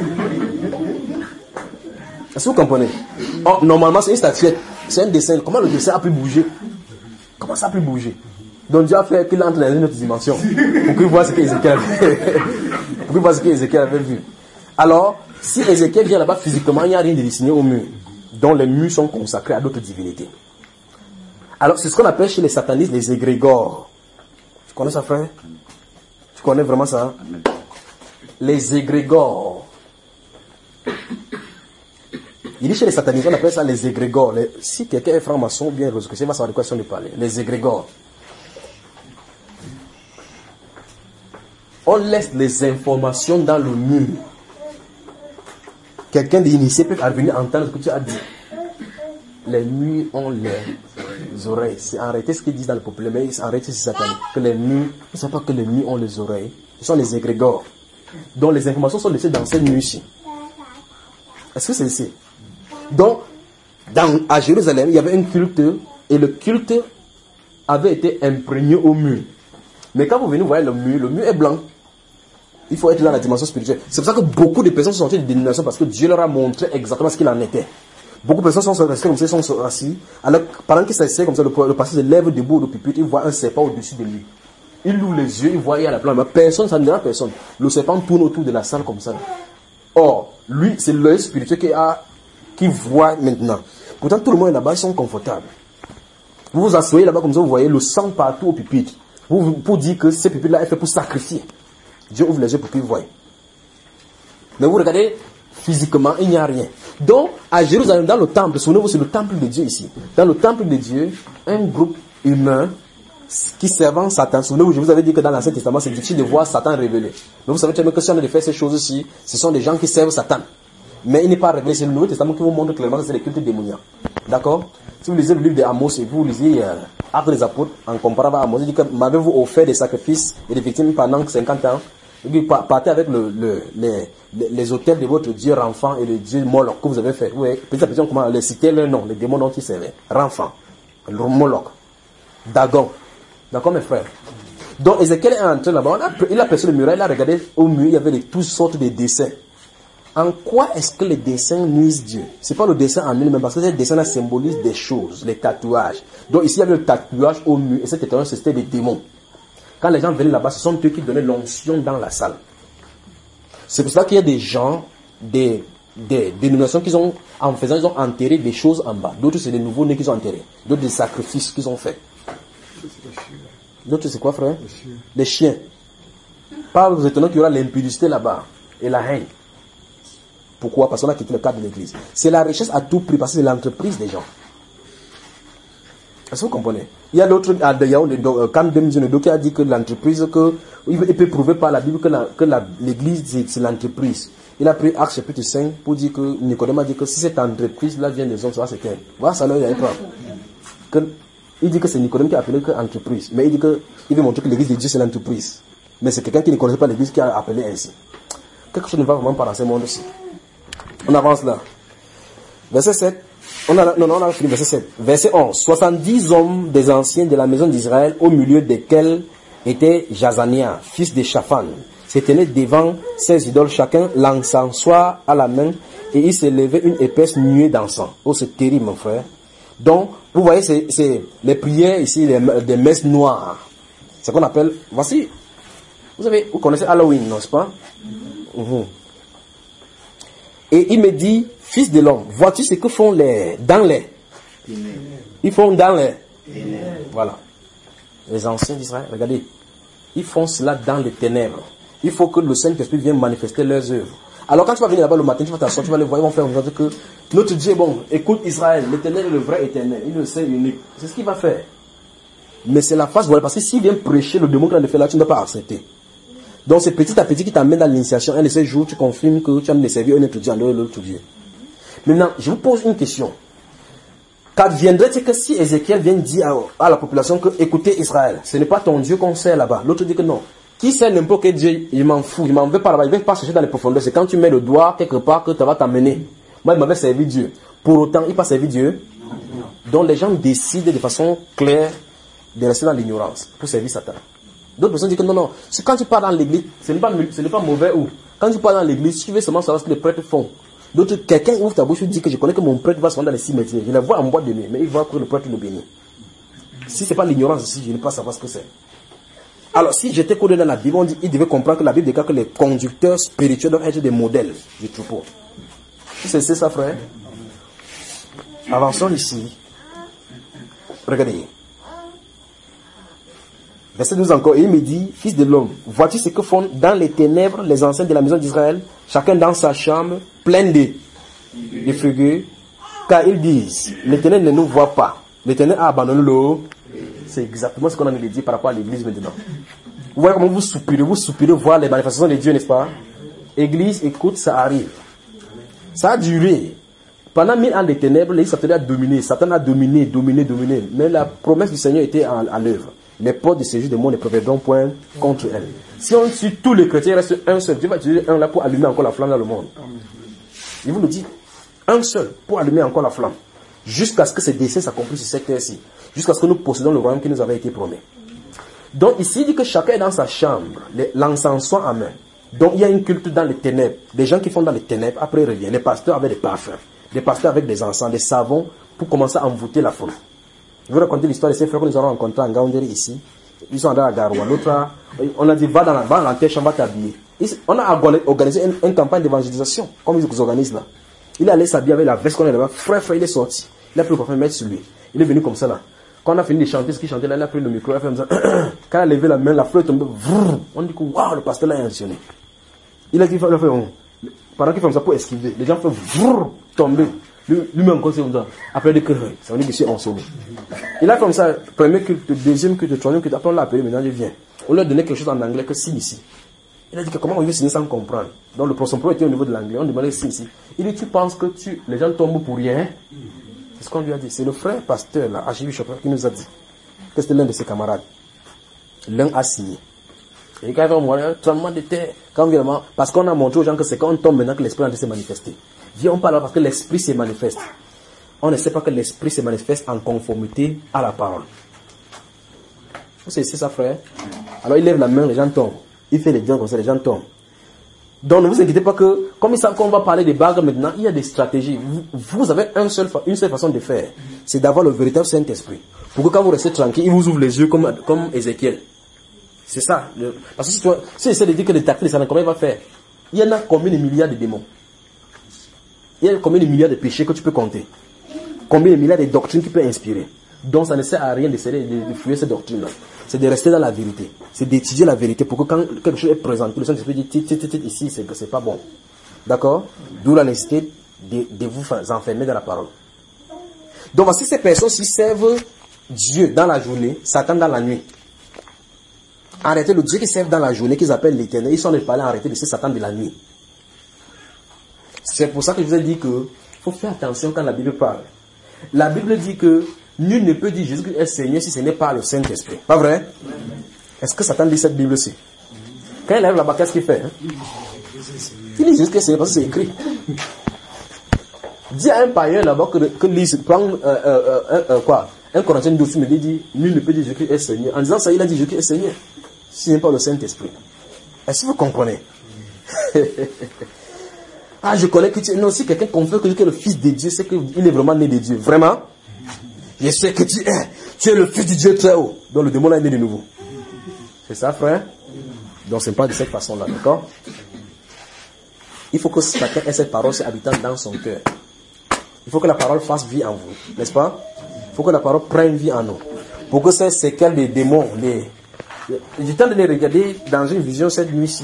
Speaker 1: Est-ce que vous comprenez? Oh, normalement, c'est une statuette, c'est un dessin. Comment le dessin a pu bouger? Comment ça a pu bouger? Donc Dieu a fait qu'il entre dans une autre dimension pour qu'il voit ce qu'Ézéchiel avait pour qu'il voit ce qu'Ézéchiel avait vu. Alors, si Ézéchiel vient là-bas physiquement, il n'y a rien de dessiné au mur, dont les murs sont consacrés à d'autres divinités. Alors, c'est ce qu'on appelle chez les satanistes les égrégores. Tu connais ça, frère? Tu connais vraiment ça? Les égrégores. Il dit chez les satanistes, on appelle ça les égrégores. Les... Si quelqu'un est franc-maçon, bien rosicrucié, il va savoir de quoi ils sont de parler. Les égrégores. On laisse les informations dans le mur. Quelqu'un d'initié peut venir entendre ce que tu as dit. Les murs ont les oreilles. C'est en réalité ce qu'ils disent dans le peuple, mais en réalité c'est satanique. Que les murs, ne savent pas que les murs ont les oreilles. Ce sont les égrégores. Donc les informations sont laissées dans ces murs-ci. Est-ce que c'est ici? Donc, dans, à Jérusalem, il y avait un culte, et le culte avait été imprégné au mur. Mais quand vous venez voir le mur, le mur est blanc. Il faut être dans la dimension spirituelle. C'est pour ça que beaucoup de personnes sont sorties de dénomination parce que Dieu leur a montré exactement ce qu'il en était. Beaucoup de personnes sont restées comme ça, sont assis. Alors, pendant qu'ils s'essaient comme ça, le, le pasteur se lève debout au pupitre, il voit un serpent au-dessus de lui. Il ouvre les yeux, il voit, il y a la plante. Mais personne, ça ne dira personne. Le serpent tourne autour de la salle comme ça. Or, lui, c'est l'œil spirituel qui, a, qui voit maintenant. Pourtant, tout le monde là-bas, ils sont confortables. Vous vous asseyez là-bas comme ça, vous voyez le sang partout au pupitre. Vous, pour dire que ce pupitre-là est fait pour sacrifier. Dieu ouvre les yeux pour qu'il voie. Mais vous regardez, physiquement, il n'y a rien. Donc, à Jérusalem, dans le temple, souvenez-vous, c'est le temple de Dieu ici. Dans le temple de Dieu, un groupe humain qui servant Satan. Souvenez-vous, je vous avais dit que dans l'Ancien Testament, c'est difficile de voir Satan révélé. Mais vous savez très bien que si on a de faire ces choses-ci, ce sont des gens qui servent Satan. Mais il n'est pas révélé. C'est le Nouveau Testament qui vous montre clairement que c'est les cultes démoniaques. D'accord? Si vous lisez le livre d'Amos et vous lisez euh, Actes des Apôtres, en comparant à Amos, il dit que m'avez-vous offert des sacrifices et des victimes pendant cinquante ans? Et partez avec le, le, les, les, les autels de votre Dieu Renfant et le Dieu Moloch que vous avez fait. Oui, petit à petit, on commence à les citer leur nom, les démons dont ils servaient. Renfant, Moloch, Dagon. D'accord, mes frères? Donc, Ézéchiel est entré là-bas, il a percé le mur, il a regardé au mur, il y avait de toutes sortes de dessins. En quoi est-ce que les dessins nuisent Dieu? C'est pas le dessin en lui-même, parce que ces dessins-là symbolisent des choses, les tatouages. Donc, ici, il y avait le tatouage au mur, et cet tatouage, c'était des démons. Quand les gens venaient là-bas, ce sont eux qui donnaient l'onction dans la salle. C'est pour ça qu'il y a des gens, des, des dénominations qui ont, en faisant, ils ont enterré des choses en bas. D'autres, c'est des nouveaux-nés qu'ils ont enterrés. D'autres, des sacrifices qu'ils ont faits. D'autres, c'est quoi, frère? Les chiens. Pas vous étonnant qu'il y aura l'impudicité là-bas et la haine. Pourquoi? Parce qu'on a quitté le cadre de l'église. C'est la richesse à tout prix, parce que c'est l'entreprise des gens. Est-ce que vous comprenez? Il y a l'autre, Cam Demizionedo qui a dit que l'entreprise, que, il peut prouver par la Bible que, la, que la, l'église, c'est l'entreprise. Il a pris Actes chapitre cinq pour dire que Nicodème a dit que si cette entreprise-là vient des hommes, ça va se taire. Voilà, ça là, il y a un problème. Que Il dit que c'est Nicodème qui a appelé que entreprise. Mais il dit qu'il veut montrer que l'église de Dieu c'est l'entreprise. Mais c'est quelqu'un qui ne connaissait pas l'église qui a appelé ainsi. Quelque chose ne va vraiment pas dans ce monde-ci. On avance là. Verset sept. On a, non, non, on a fini verset sept. Verset onze. soixante-dix hommes des anciens de la maison d'Israël, au milieu desquels était Jazania, fils de Shaphan, se tenaient devant ces idoles, chacun l'encensoir à la main, et il s'est levé une épaisse nuée d'encens. Oh, c'est terrible, mon frère. Donc, vous voyez, c'est, c'est les prières ici, les, des messes noires. C'est ce qu'on appelle, voici, vous savez, vous connaissez Halloween, n'est-ce pas? Mmh. Et il me dit, fils de l'homme, vois-tu ce que font les, dans les, ils font dans les, voilà, les anciens d'Israël, regardez, ils font cela dans les ténèbres. Il faut que le Saint-Esprit vienne manifester leurs œuvres. Alors quand tu vas venir là-bas le matin, tu vas t'asseoir, tu vas les voir, ils vont faire aujourd'hui que notre Dieu est bon. Écoute Israël, l'éternel est le vrai éternel, il le sait unique. C'est ce qu'il va faire. Mais c'est la face, voilà, parce que s'il vient prêcher le démon qu'il a de faire là, tu ne dois pas accepter. Donc c'est petit à petit qui t'amène dans l'initiation. Un de ces jours, tu confirmes que tu as de servir un autre Dieu en dehors de l'autre Dieu. Maintenant, je vous pose une question. Qu'adviendrait-il que si Ézéchiel vient dire à, à la population que, écoutez Israël, ce n'est pas ton Dieu qu'on sert là-bas. L'autre dit que non. Qui sait n'importe quel Dieu, il m'en fout, il m'en veut pas là-bas, il ne veut pas chercher dans les profondeurs. C'est quand tu mets le doigt quelque part que ça va t'amener. Moi, il m'avait servi Dieu. Pour autant, il n'a pas servi Dieu. Donc les gens décident de façon claire de rester dans l'ignorance pour servir Satan. D'autres personnes disent que non, non, c'est quand tu pars dans l'église, ce n'est pas, ce n'est pas mauvais ou. Quand tu pars dans l'église, tu veux seulement savoir ce que les prêtres font. D'autres, quelqu'un ouvre ta bouche et dit que je connais que mon prêtre va se rendre dans les cimetières. Je le vois en boîte de nuit, mais il voit que le prêtre le bénit. Si ce n'est pas l'ignorance ici, je ne peux pas savoir ce que c'est. Alors, si j'étais codé dans la Bible, on dit il devait comprendre que la Bible déclare que les conducteurs spirituels doivent être des modèles du troupeau. C'est ça, frère. Avançons ici. Regardez. Verset douze encore. Et il me dit, fils de l'homme, vois-tu ce que font dans les ténèbres les anciens de la maison d'Israël, chacun dans sa chambre, pleine de, de figues, car ils disent, l'Éternel ne nous voit pas. L'Éternel a abandonné l'eau. C'est exactement ce qu'on a envie de dire par rapport à l'église maintenant. Vous voyez comment vous soupirez, vous soupirez voir les manifestations de Dieu, n'est-ce pas? Église, écoute, ça arrive. Ça a duré. Pendant mille ans de ténèbres, l'église Satan a dominé. Satan a dominé, dominé, dominé. Mais la promesse du Seigneur était en, à l'œuvre. Les portes de séjour du monde ne prévaudront point contre elle. Si on tue tous les chrétiens, il reste un seul. Dieu va utiliser un là pour allumer encore la flamme dans le monde. Il vous le dit. Un seul pour allumer encore la flamme. Jusqu'à ce que ces desseins s'accomplissent sur cette terre-ci. Jusqu'à ce que nous possédons le royaume qui nous avait été promis. Donc ici, il dit que chacun est dans sa chambre, l'encensant en main. Donc il y a une culte dans les ténèbres. Des gens qui font dans les ténèbres, après ils reviennent. Les pasteurs avec des parfums, des pasteurs avec des encens, des savons, pour commencer à envoûter la foule. Je vais raconter l'histoire de ces frères que nous avons rencontrés en Gaoundéry ici. Ils sont dans la Garoua. L'autre, on a dit, va dans la, va dans l'antenne-chambre, va t'habiller. On a organisé une, une campagne d'évangélisation, comme ils organisent là. Il est allé s'habiller avec la veste qu'on a là-bas. Frère, frère, il est sorti. Il a pris le parfum mettre sur lui. Il est venu comme ça là. Quand on a fini de chanter ce qu'il chantait là, il a pris le micro, il a fait comme ça. Quand il a levé la main, la fleur est tombée. On dit que waouh, le pasteur l'a impressionné. Il a dit, il a fait, on, pendant qu'il fait comme ça pour esquiver, les gens font tomber. Lui, lui-même comme ça. Après, il dit que ça veut dire que je suis en sauvé. Il a fait comme ça, premier culte, deuxième culte, troisième culte. Après, on l'a appelé, maintenant il vient. On lui a donné quelque chose en anglais que signe ici. Il a dit que comment on veut signer sans comprendre. Donc le son pro était au niveau de l'anglais. On demandait signe ici. Il dit, tu penses que tu, les gens tombent pour rien? C'est ce qu'on lui a dit. C'est le frère pasteur, là, Archibald Chopin, qui nous a dit que c'était l'un de ses camarades. L'un a signé. Et quand il va mourir, un tremblement de terre, quand vraiment, parce qu'on a montré aux gens que c'est quand on tombe maintenant que l'esprit est en train de se manifester. Viens, on parle parce que l'esprit se manifeste. On ne sait pas que l'esprit se manifeste en conformité à la parole. C'est ça, frère. Alors il lève la main, les gens tombent. Il fait les dieux comme ça, les gens tombent. Donc ne vous inquiétez pas que, comme ils savent qu'on va parler des bagues maintenant, il y a des stratégies. Vous, vous avez un seul, une seule façon de faire. C'est d'avoir le véritable Saint-Esprit. Pour que quand vous restez tranquille, il vous ouvre les yeux comme, comme Ézéchiel. C'est ça. Le, parce que si tu si essaie de dire que les tactiques, comment il va faire? Il y en a combien de milliards de démons? Il y a combien de milliards de péchés que tu peux compter? Combien de milliards de doctrines qui peuvent inspirer? Donc ça ne sert à rien d'essayer de, de fouiller ces doctrines-là. C'est de rester dans la vérité. C'est d'étudier la vérité pour que quand quelque chose est présenté, le Saint-Esprit dit, ici, c'est pas bon. D'accord? D'où la nécessité de, de vous enfermer dans la parole. Donc voici ces personnes-ci servent Dieu dans la journée, Satan dans la nuit. Arrêtez le Dieu qui servent dans la journée, qu'ils appellent l'Éternel, ils sont les parler arrêter de ce Satan de la nuit. C'est pour ça que je vous ai dit que faut faire attention quand la Bible parle. La Bible dit que Nul ne peut dire Jésus-Christ est Seigneur si ce n'est pas le Saint-Esprit. Pas vrai? Est-ce que Satan lit cette Bible-ci? Quand il arrive là-bas, qu'est-ce qu'il fait? Hein? Il dit Jésus-Christ est Seigneur parce que c'est écrit. Dis à un païen là-bas que, que lise, prend euh, euh, euh, euh, quoi? Un Corinthien douze me dit, nul ne peut dire Jésus-Christ est Seigneur. En disant ça, il a dit Jésus-Christ est Seigneur. Si ce n'est pas le Saint-Esprit. Est-ce que vous comprenez? Ah, je connais que tu es... Non, si quelqu'un confesse que tu es le Fils de Dieu, c'est qu'il est vraiment né de Dieu. Vraiment? Je sais que tu es. Tu es le Fils du Dieu très haut. Donc le démon là est né de nouveau. C'est ça, frère? Donc ce n'est pas de cette façon-là, d'accord? Il faut que chacun ait cette parole habitant dans son cœur. Il faut que la parole fasse vie en vous, n'est-ce pas? Il faut que la parole prenne vie en nous. Pour que ces séquelles des démons, les... j'ai le temps de les regarder dans une vision cette nuit-ci.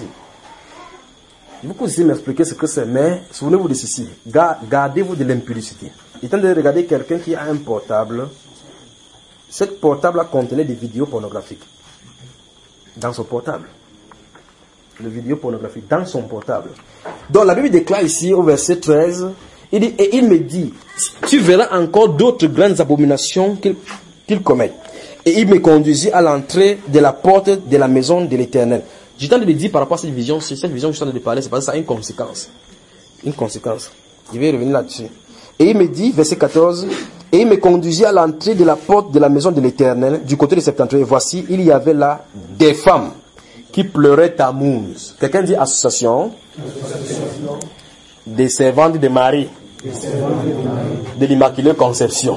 Speaker 1: Vous pouvez essayer de m'expliquer ce que c'est, mais souvenez-vous de ceci. Gardez-vous de l'impudicité. J'ai le temps de regarder quelqu'un qui a un portable. Ce portable contenait des vidéos pornographiques. Dans son portable. Les vidéos pornographiques dans son portable. Donc la Bible déclare ici au verset treize, il dit, et il me dit, tu verras encore d'autres grandes abominations qu'il qu'il commet. Et il me conduisit à l'entrée de la porte de la maison de l'Éternel. J'ai tenté de dire par rapport à cette vision, cette vision que je suis en train de parler, c'est parce que ça a une conséquence. Une conséquence. Je vais revenir là-dessus. Et il me dit, verset quatorze, et il me conduisit à l'entrée de la porte de la maison de l'Éternel, du côté de septentrion. Et voici, il y avait là des femmes qui pleuraient Tammuz. Quelqu'un dit association, association. Des servantes de Marie, des servantes de, Marie. De l'Immaculée Conception.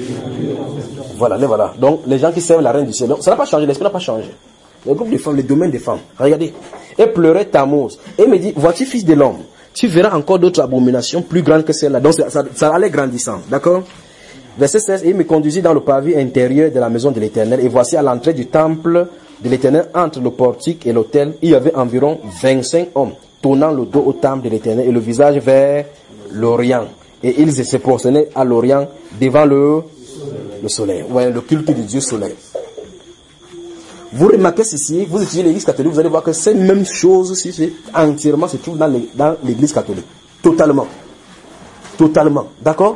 Speaker 1: Voilà, les voilà. Donc, les gens qui servent la reine du ciel. Donc, ça n'a pas changé, l'esprit n'a pas changé. Le groupe de femmes, le domaine des femmes. Regardez. Et pleurait Tammuz. Et il me dit, vois-tu, fils de l'homme, tu verras encore d'autres abominations plus grandes que celle-là. Donc, ça, ça, ça allait grandissant. D'accord? Verset seize, et il me conduisit dans le pavé intérieur de la maison de l'Éternel. Et voici à l'entrée du temple de l'Éternel, entre le portique et l'autel, il y avait environ vingt-cinq hommes, tournant le dos au temple de l'Éternel et le visage vers l'Orient. Et ils se prosternaient à l'Orient devant le, le soleil. Ouais, le culte du Dieu soleil. Vous remarquez ceci, vous étudiez l'église catholique, vous allez voir que ces mêmes choses, si c'est entièrement, se trouvent dans l'église catholique. Totalement. Totalement. D'accord?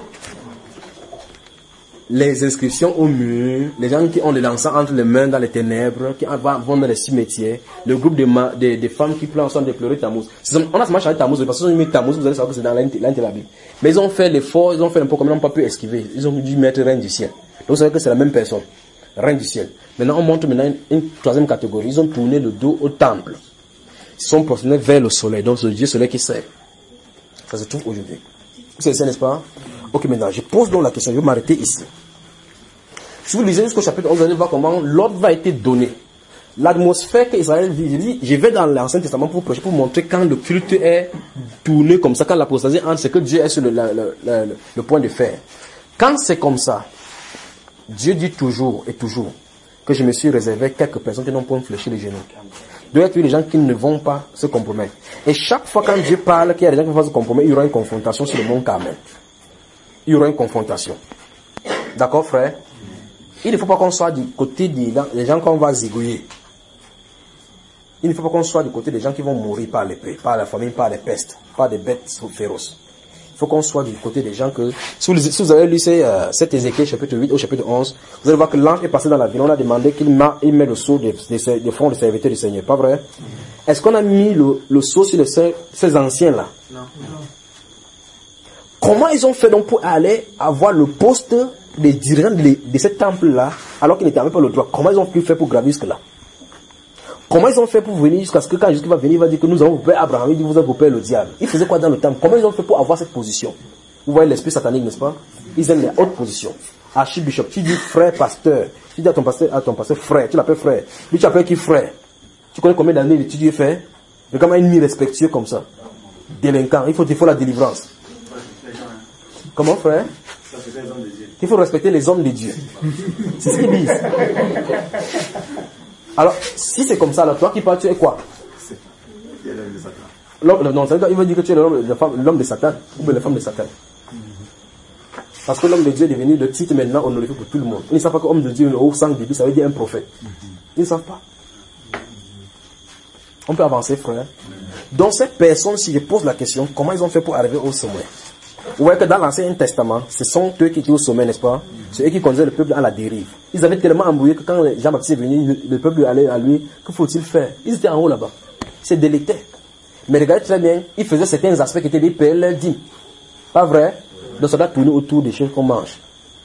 Speaker 1: Les inscriptions au mur, les gens qui ont les l'encens entre les mains dans les ténèbres, qui vont dans les cimetières, le groupe de, ma, de, de femmes qui pleurent ensemble de pleurer Tammuz. On a seulement changé Tammuz, parce qu'ils ont mis Tammuz, vous allez savoir que c'est dans l'intérieur de la Bible. Mais ils ont fait l'effort, ils ont fait un peu comme ils n'ont pas pu esquiver. Ils ont dû mettre reine du ciel. Donc vous savez que c'est la même personne. Reine du ciel. Maintenant, on montre maintenant une, une troisième catégorie. Ils ont tourné le dos au temple. Ils sont prosternés vers le soleil. Donc, c'est le Dieu soleil qui sert. Ça se trouve aujourd'hui. C'est ça, n'est-ce pas? Ok, maintenant, je pose donc la question. Je vais m'arrêter ici. Si vous lisez jusqu'au chapitre onze, vous allez voir comment l'ordre va être donné. L'atmosphère qu'Israël vit. Je dis, je vais dans l'Ancien Testament pour vous prêcher, pour vous montrer quand le culte est tourné comme ça, quand l'apostasie entre, c'est que Dieu est sur le, le, le, le, le point de faire. Quand c'est comme ça, Dieu dit toujours et toujours que je me suis réservé quelques personnes qui n'ont pas fléchi les genoux. Il doit être des gens qui ne vont pas se compromettre. Et chaque fois quand Dieu parle qu'il y a des gens qui vont se compromettre, il y aura une confrontation sur le mont Carmel. Il y aura une confrontation. D'accord, frère? Il ne faut pas qu'on soit du côté des gens, des gens qu'on va zigouiller. Il ne faut pas qu'on soit du côté des gens qui vont mourir par l'épée, par la famine, par les pestes, par des bêtes féroces. Il faut qu'on soit du côté des gens que... Si vous, si vous avez lu euh, cet Ézéchiel chapitre huit au chapitre onze, vous allez voir que l'ange est passé dans la ville. On a demandé qu'il met le sceau des de, de front des serviteurs du Seigneur. Pas vrai? Mm-hmm. Est-ce qu'on a mis le, le sceau sur les, ces anciens-là? Non. Non. Comment ils ont fait donc pour aller avoir le poste des dirigeants de, de ce temple-là, alors qu'ils n'étaient même pas le droit? Comment ils ont pu faire pour gravir jusque-là? Comment ils ont fait pour venir jusqu'à ce que quand Jésus va venir, il va dire que nous avons vos pères Abraham, il dit vous avez vos pères le diable. Ils faisaient quoi dans le temple? Comment ils ont fait pour avoir cette position? Vous voyez l'esprit satanique, n'est-ce pas? Ils aiment les hautes positions. Archibishop, tu dis frère pasteur, tu dis à ton pasteur, à ton pasteur frère, tu l'appelles frère. Lui tu appelles qui frère? Tu connais combien d'années d'études il fait? Mais comment il est respectueux comme ça? Délinquant, il faut, il faut la délivrance. Comment frère? Il faut respecter les hommes de Dieu. C'est ce qu'ils disent. Alors, si c'est comme ça, alors toi qui parles, tu es quoi? L'homme, non, il veut dire que tu es l'homme de Satan, ou bien la femme de Satan. Parce que l'homme de Dieu est devenu le titre maintenant honorifique pour tout le monde. Ils ne savent pas que l'homme de Dieu, au sang de Dieu, ça veut dire un prophète. Ils ne savent pas. On peut avancer, frère. Donc, ces personnes, si je pose la question, comment ils ont fait pour arriver au sommet? Vous voyez que dans l'Ancien Testament, ce sont eux qui étaient au sommet, n'est-ce pas? C'est eux qui conduisaient le peuple à la dérive. Ils avaient tellement embrouillé que quand Jean-Baptiste est venu, le, le peuple allait à lui, que faut-il faire? Ils étaient en haut là-bas. Ils se délectaient. Mais regardez très bien, ils faisaient certains aspects qui étaient des P L L D. Pas vrai? Donc ça doit tourner autour des choses qu'on mange.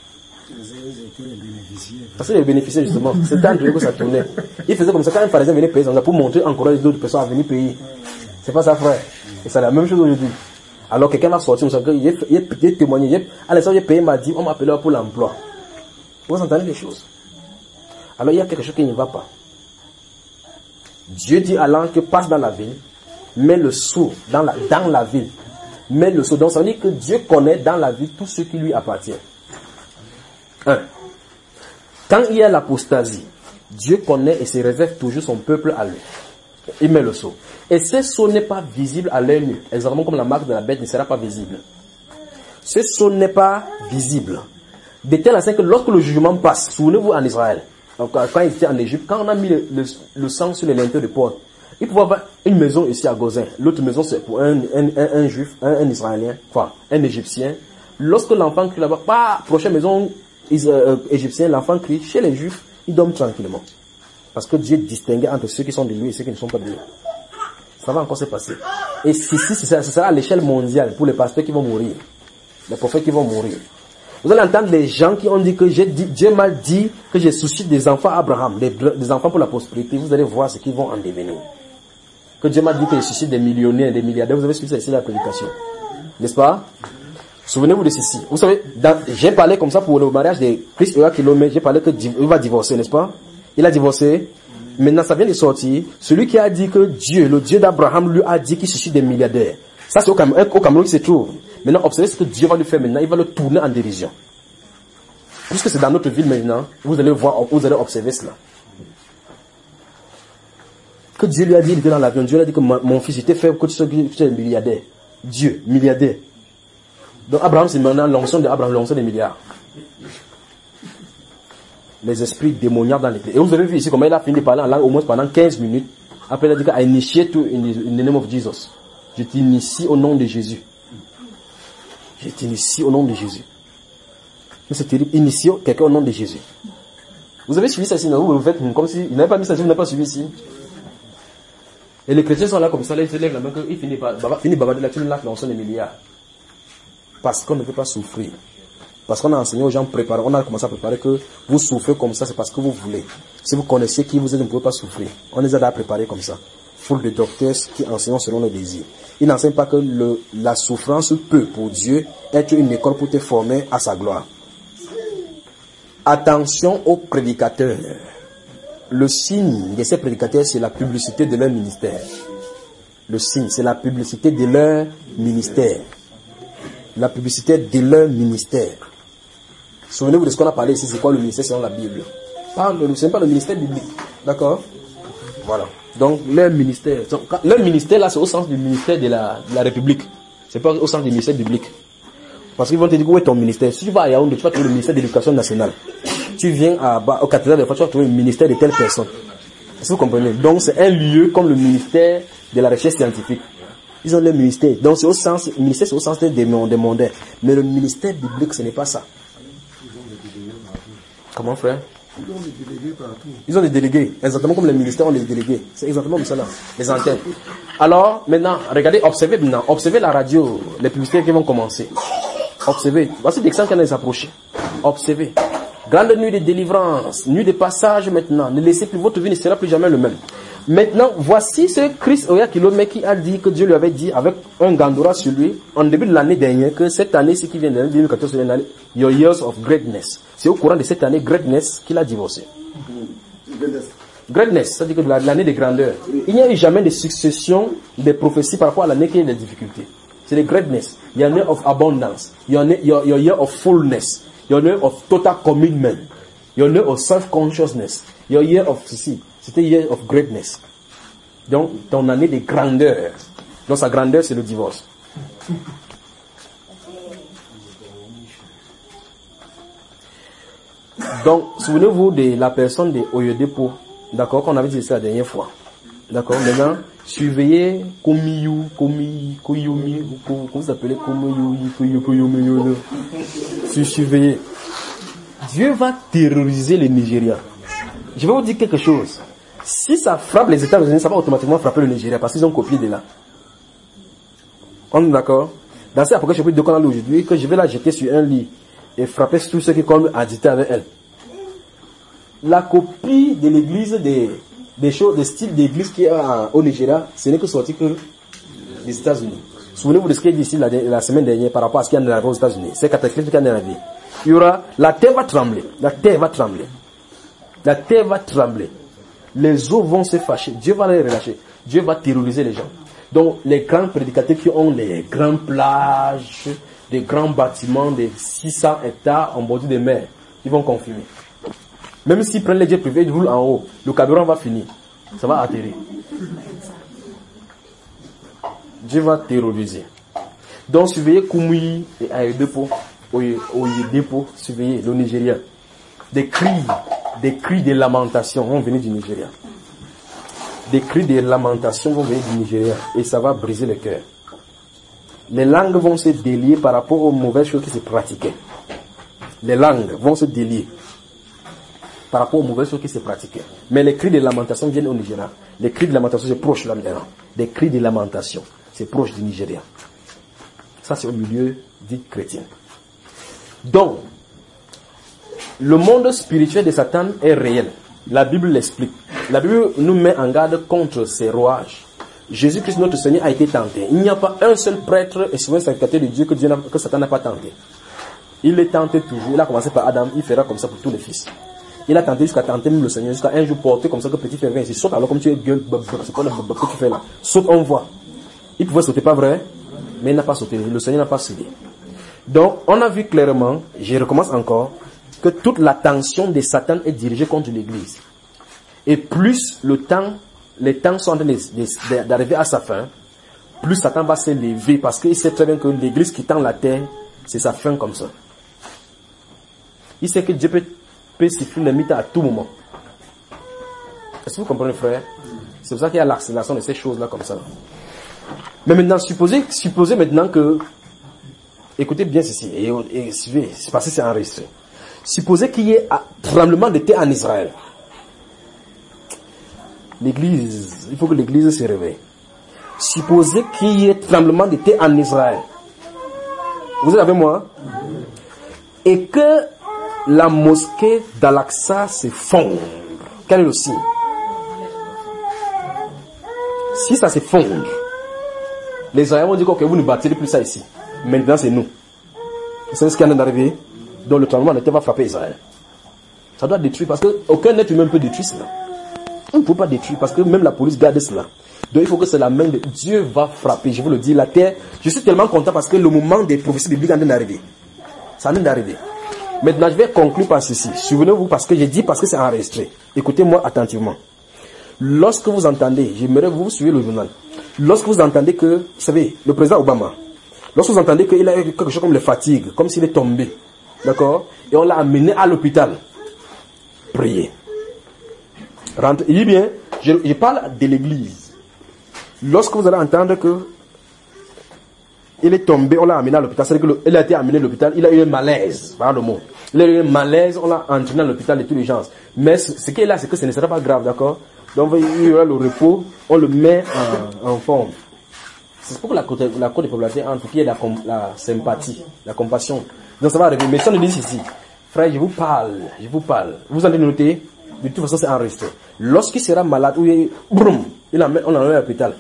Speaker 1: Parce que les bénéficiaires, justement, c'est un truc que ça tournait. Ils faisaient comme ça, quand un pharisien venait payer, pour montrer encore les autres personnes à venir payer. C'est pas ça, frère. Et c'est la même chose aujourd'hui. Alors quelqu'un va sortir, il a témoigné, à l'instant, j'ai payé ma dîme, on m'a appelé pour l'emploi. Vous entendez les choses? Alors il y a quelque chose qui ne va pas. Dieu dit à l'ange que passe dans la ville, mets le seau dans la, dans la ville. Mets le seau. Donc ça veut dire que Dieu connaît dans la ville tout ce qui lui appartient. Un. Quand il y a l'apostasie, Dieu connaît et se réserve toujours son peuple à lui. Il met le sceau. Et ce sceau n'est pas visible à l'œil nu. Exactement comme la marque de la bête ne sera pas visible. Ce sceau n'est pas visible. De telle façon que lorsque le jugement passe, souvenez-vous en Israël, quand ils étaient en Égypte, quand on a mis le, le, le sang sur les linteaux de porte, il pouvait avoir une maison ici à Gozin. L'autre maison c'est pour un, un, un, un juif, un, un Israélien, enfin un Égyptien. Lorsque l'enfant crie là-bas, bah, prochaine maison euh, égyptienne, l'enfant crie, chez les juifs, ils dorment tranquillement. Parce que Dieu distinguait entre ceux qui sont de lui et ceux qui ne sont pas de lui. Ça va encore se passer. Et si, si, ce sera à l'échelle mondiale pour les pasteurs qui vont mourir. Les prophètes qui vont mourir. Vous allez entendre des gens qui ont dit que j'ai dit, Dieu m'a dit que je suscite des enfants à Abraham, des, des enfants pour la prospérité. Vous allez voir ce qu'ils vont en devenir. Que Dieu m'a dit que je suscite des millionnaires et des milliardaires. Vous avez suivi ça ici la prédication. N'est-ce pas? Souvenez-vous de ceci. Vous savez, j'ai parlé comme ça pour le mariage de Chris Oyakhilome. J'ai parlé qu'il va divorcer, n'est-ce pas? Il a divorcé. Maintenant, ça vient de sortir. Celui qui a dit que Dieu, le Dieu d'Abraham, lui a dit qu'il suscite des milliardaires. Ça, c'est au Cameroun, au Cameroun qui se trouve. Maintenant, observez ce que Dieu va lui faire maintenant. Il va le tourner en dérision. Puisque c'est dans notre ville maintenant, vous allez voir, vous allez observer cela. Que Dieu lui a dit, il était dans l'avion. Dieu lui a dit que mon fils, j'étais fait que tu sois un milliardaire. Dieu, milliardaire. Donc Abraham, c'est maintenant l'onction d'Abraham, l'onction des milliards. Les esprits démoniaques dans l'église. Et vous avez vu ici comment il a fini de parler en langue au moins pendant quinze minutes. Après il a dit I initiate you in the, in the name of Jesus. Je t'initie au nom de Jésus. Je t'initie au nom de Jésus. Mais c'est terrible, initier quelqu'un au nom de Jésus. Vous avez suivi ça ici, non? Vous vous faites comme si, il n'avait pas mis ça, vous n'avez pas suivi ici. Et les chrétiens sont là comme ça, là, ils se lèvent la main, ils finissent par, finissent par bavarder là-dessus, là, l'onction des milliards. Parce qu'on ne veut pas souffrir. Parce qu'on a enseigné aux gens, préparer, on a commencé à préparer que vous souffrez comme ça, c'est parce que vous voulez. Si vous connaissez qui vous êtes, vous ne pouvez pas souffrir. On les a à préparer comme ça. Foule de docteurs qui enseignent selon le désir. Ils n'enseignent pas que le, la souffrance peut, pour Dieu, être une école pour te former à sa gloire. Attention aux prédicateurs. Le signe de ces prédicateurs, c'est la publicité de leur ministère. Le signe, c'est la publicité de leur ministère. La publicité de leur ministère. Souvenez-vous de ce qu'on a parlé ici, c'est quoi le ministère selon la Bible? Ce n'est pas le ministère biblique. D'accord? Voilà. Donc, leur ministère, leur ministère là, c'est au sens du ministère de la, de la République. C'est pas au sens du ministère biblique. Parce qu'ils vont te dire, où est ton ministère? Si tu vas à Yaoundé, tu vas trouver le ministère de l'Éducation nationale. Tu viens à, au cathédrale de fois, tu vas trouver le ministère de telle personne. Est-ce que vous comprenez? Donc, c'est un lieu comme le ministère de la recherche scientifique. Ils ont leur ministère. Donc, c'est au sens, le ministère, c'est au sens des, des mondains. Mais le ministère biblique, ce n'est pas ça. Comment, frère?
Speaker 2: Ils ont des délégués partout.
Speaker 1: Ils ont des délégués. Exactement comme les ministères ont des délégués. C'est exactement comme ça là. Les antennes. Alors, maintenant, regardez, observez maintenant. Observez la radio. Les publicités qui vont commencer. Observez. Voici l'exemple qui va s'approcher. Observez. Grande nuit de délivrance. Nuit de passage maintenant. Ne laissez plus, votre vie ne sera plus jamais le même. Maintenant, voici ce Chris Oyakhilome qui a dit que Dieu lui avait dit avec un gandora sur lui en début de l'année dernière que cette année, ce qui vient de l'année deux mille quatorze, c'est l'année Your Years of Greatness. C'est au courant de cette année Greatness qu'il a divorcé. Greatness, ça veut dire que l'année de grandeur. Il n'y a eu jamais de succession des prophéties par rapport à l'année qui a des difficultés. C'est le Greatness. Your year of abundance. Your, your, your year of fullness. Your year of total commitment. Your year of self-consciousness. Your year of ceci. C'était year of greatness. Donc, ton année de grandeur. Donc, sa grandeur, c'est le divorce. Donc, souvenez-vous de la personne de Oyedepo. D'accord, qu'on avait dit ça la dernière fois. D'accord, maintenant, Surveillez Komiyu, Komi, Koyomi, comment ça s'appelait Komiyu, Koyomi, Koyomi. Surveillez. Dieu va terroriser les Nigériens. Je vais vous dire quelque chose. Si ça frappe les États-Unis, ça va automatiquement frapper le Nigeria parce qu'ils ont copié de là. On est d'accord? Dans cette apocryphe chapitre deux qu'on a lu aujourd'hui, que je vais la jeter sur un lit et frapper tous ceux qui comme agité avec elle. La copie de l'église des, des choses, des styles d'église qui est au Nigeria, ce n'est que sorti que des États-Unis. Souvenez-vous de ce qui est dit ici la, la semaine dernière par rapport à ce qu'il y a aux États-Unis. C'est cataclysme qu'il y a dans la vie. Il y aura, la terre va trembler. La terre va trembler. La terre va trembler. Les eaux vont se fâcher. Dieu va les relâcher. Dieu va terroriser les gens. Donc, les grands prédicateurs qui ont les grandes plages, des grands bâtiments de six cents hectares en bordure de mer, ils vont confirmer. Même s'ils prennent les jets privés, ils roulent en haut, le carburant va finir. Ça va atterrir. Dieu va terroriser. Donc, surveillez Kumuyi et Ayedepo, Oyedepo, surveillez le Nigeria. Des cris, des cris de lamentation vont venir du Nigeria. Des cris de lamentation vont venir du Nigeria et ça va briser le cœur. Les langues vont se délier par rapport aux mauvaises choses qui se pratiquaient. Les langues vont se délier par rapport aux mauvaises choses qui se pratiquaient. Mais les cris de lamentation viennent au Nigeria. Les cris de lamentation, c'est proche là maintenant. Des cris de lamentation, c'est proche du Nigeria. Ça, c'est au milieu dit chrétien. Donc, le monde spirituel de Satan est réel. La Bible l'explique. La Bible nous met en garde contre ces rouages. Jésus-Christ, notre Seigneur, a été tenté. Il n'y a pas un seul prêtre et souverain sacrificateur de Dieu que, Dieu que Satan n'a pas tenté. Il est tenté toujours. Il a commencé par Adam, il fera comme ça pour tous les fils. Il a tenté jusqu'à tenter même le Seigneur, jusqu'à un jour porter comme ça que petit frère vient ici. Saute alors comme tu es gueule, c'est quoi le que tu fais là? Saute, on voit. Il pouvait sauter, pas vrai? Mais il n'a pas sauté. Le Seigneur n'a pas cédé. Donc, on a vu clairement, je recommence encore, que toute l'attention de Satan est dirigée contre l'Église. Et plus le temps, les temps sont en train d'arriver à sa fin, plus Satan va s'élever parce qu'il sait très bien que l'Église qui tend la terre, c'est sa fin comme ça. Il sait que Dieu peut, peut siffler le mythe à tout moment. Est-ce que vous comprenez, frère? C'est pour ça qu'il y a l'accélération de ces choses-là comme ça. Mais maintenant, supposez, supposez maintenant que, écoutez bien ceci, et, et suivez, c'est parce que c'est enregistré. Supposez qu'il y ait un tremblement de terre en Israël. L'église, il faut que l'église se réveille. Supposez qu'il y ait tremblement de terre en Israël. Vous êtes avec moi? Et que la mosquée d'Al-Aqsa se fonde. Quel est le signe? Si ça se fonde, les Israéliens vont dire que vous ne bâtirez plus ça ici. Maintenant c'est nous. Vous savez ce qui est en train d'arriver? Donc le tremblement de terre va frapper Israël. Ça doit détruire parce qu'aucun être humain peut détruire cela. On ne peut pas détruire parce que même la police garde cela. Donc il faut que c'est la main de Dieu va frapper. Je vous le dis, la terre, je suis tellement content parce que le moment des prophéties bibliques est en train d'arriver. Ça est en train d'arriver. Maintenant je vais conclure par ceci. Souvenez-vous parce que j'ai dit parce que c'est enregistré. Écoutez-moi attentivement. Lorsque vous entendez, j'aimerais vous suivre le journal. Lorsque vous entendez que, vous savez, le président Obama, lorsque vous entendez qu'il a eu quelque chose comme les fatigues, comme s'il est tombé, d'accord, et on l'a amené à l'hôpital, priez. Rentre, il dit bien, je, je parle de l'église. Lorsque vous allez entendre que il est tombé, on l'a amené à l'hôpital, c'est-à-dire qu'il a été amené à l'hôpital, il a eu un malaise, par le mot. Il a eu un malaise, on l'a entraîné à l'hôpital de toute urgence. Mais ce, ce qui est là, c'est que ce ne sera pas grave, d'accord? Donc il y aura le repos, on le met en, en forme. C'est pour que la, la cote de popularité entre, qu'il y ait la, la sympathie, la compassion. Donc ça va arriver. Mais si on le dit ici, frère, je vous parle, je vous parle. Vous allez noter, de toute façon c'est enregistré. Lorsqu'il sera malade, ou il, brum, il en met, on en met à l'hôpital.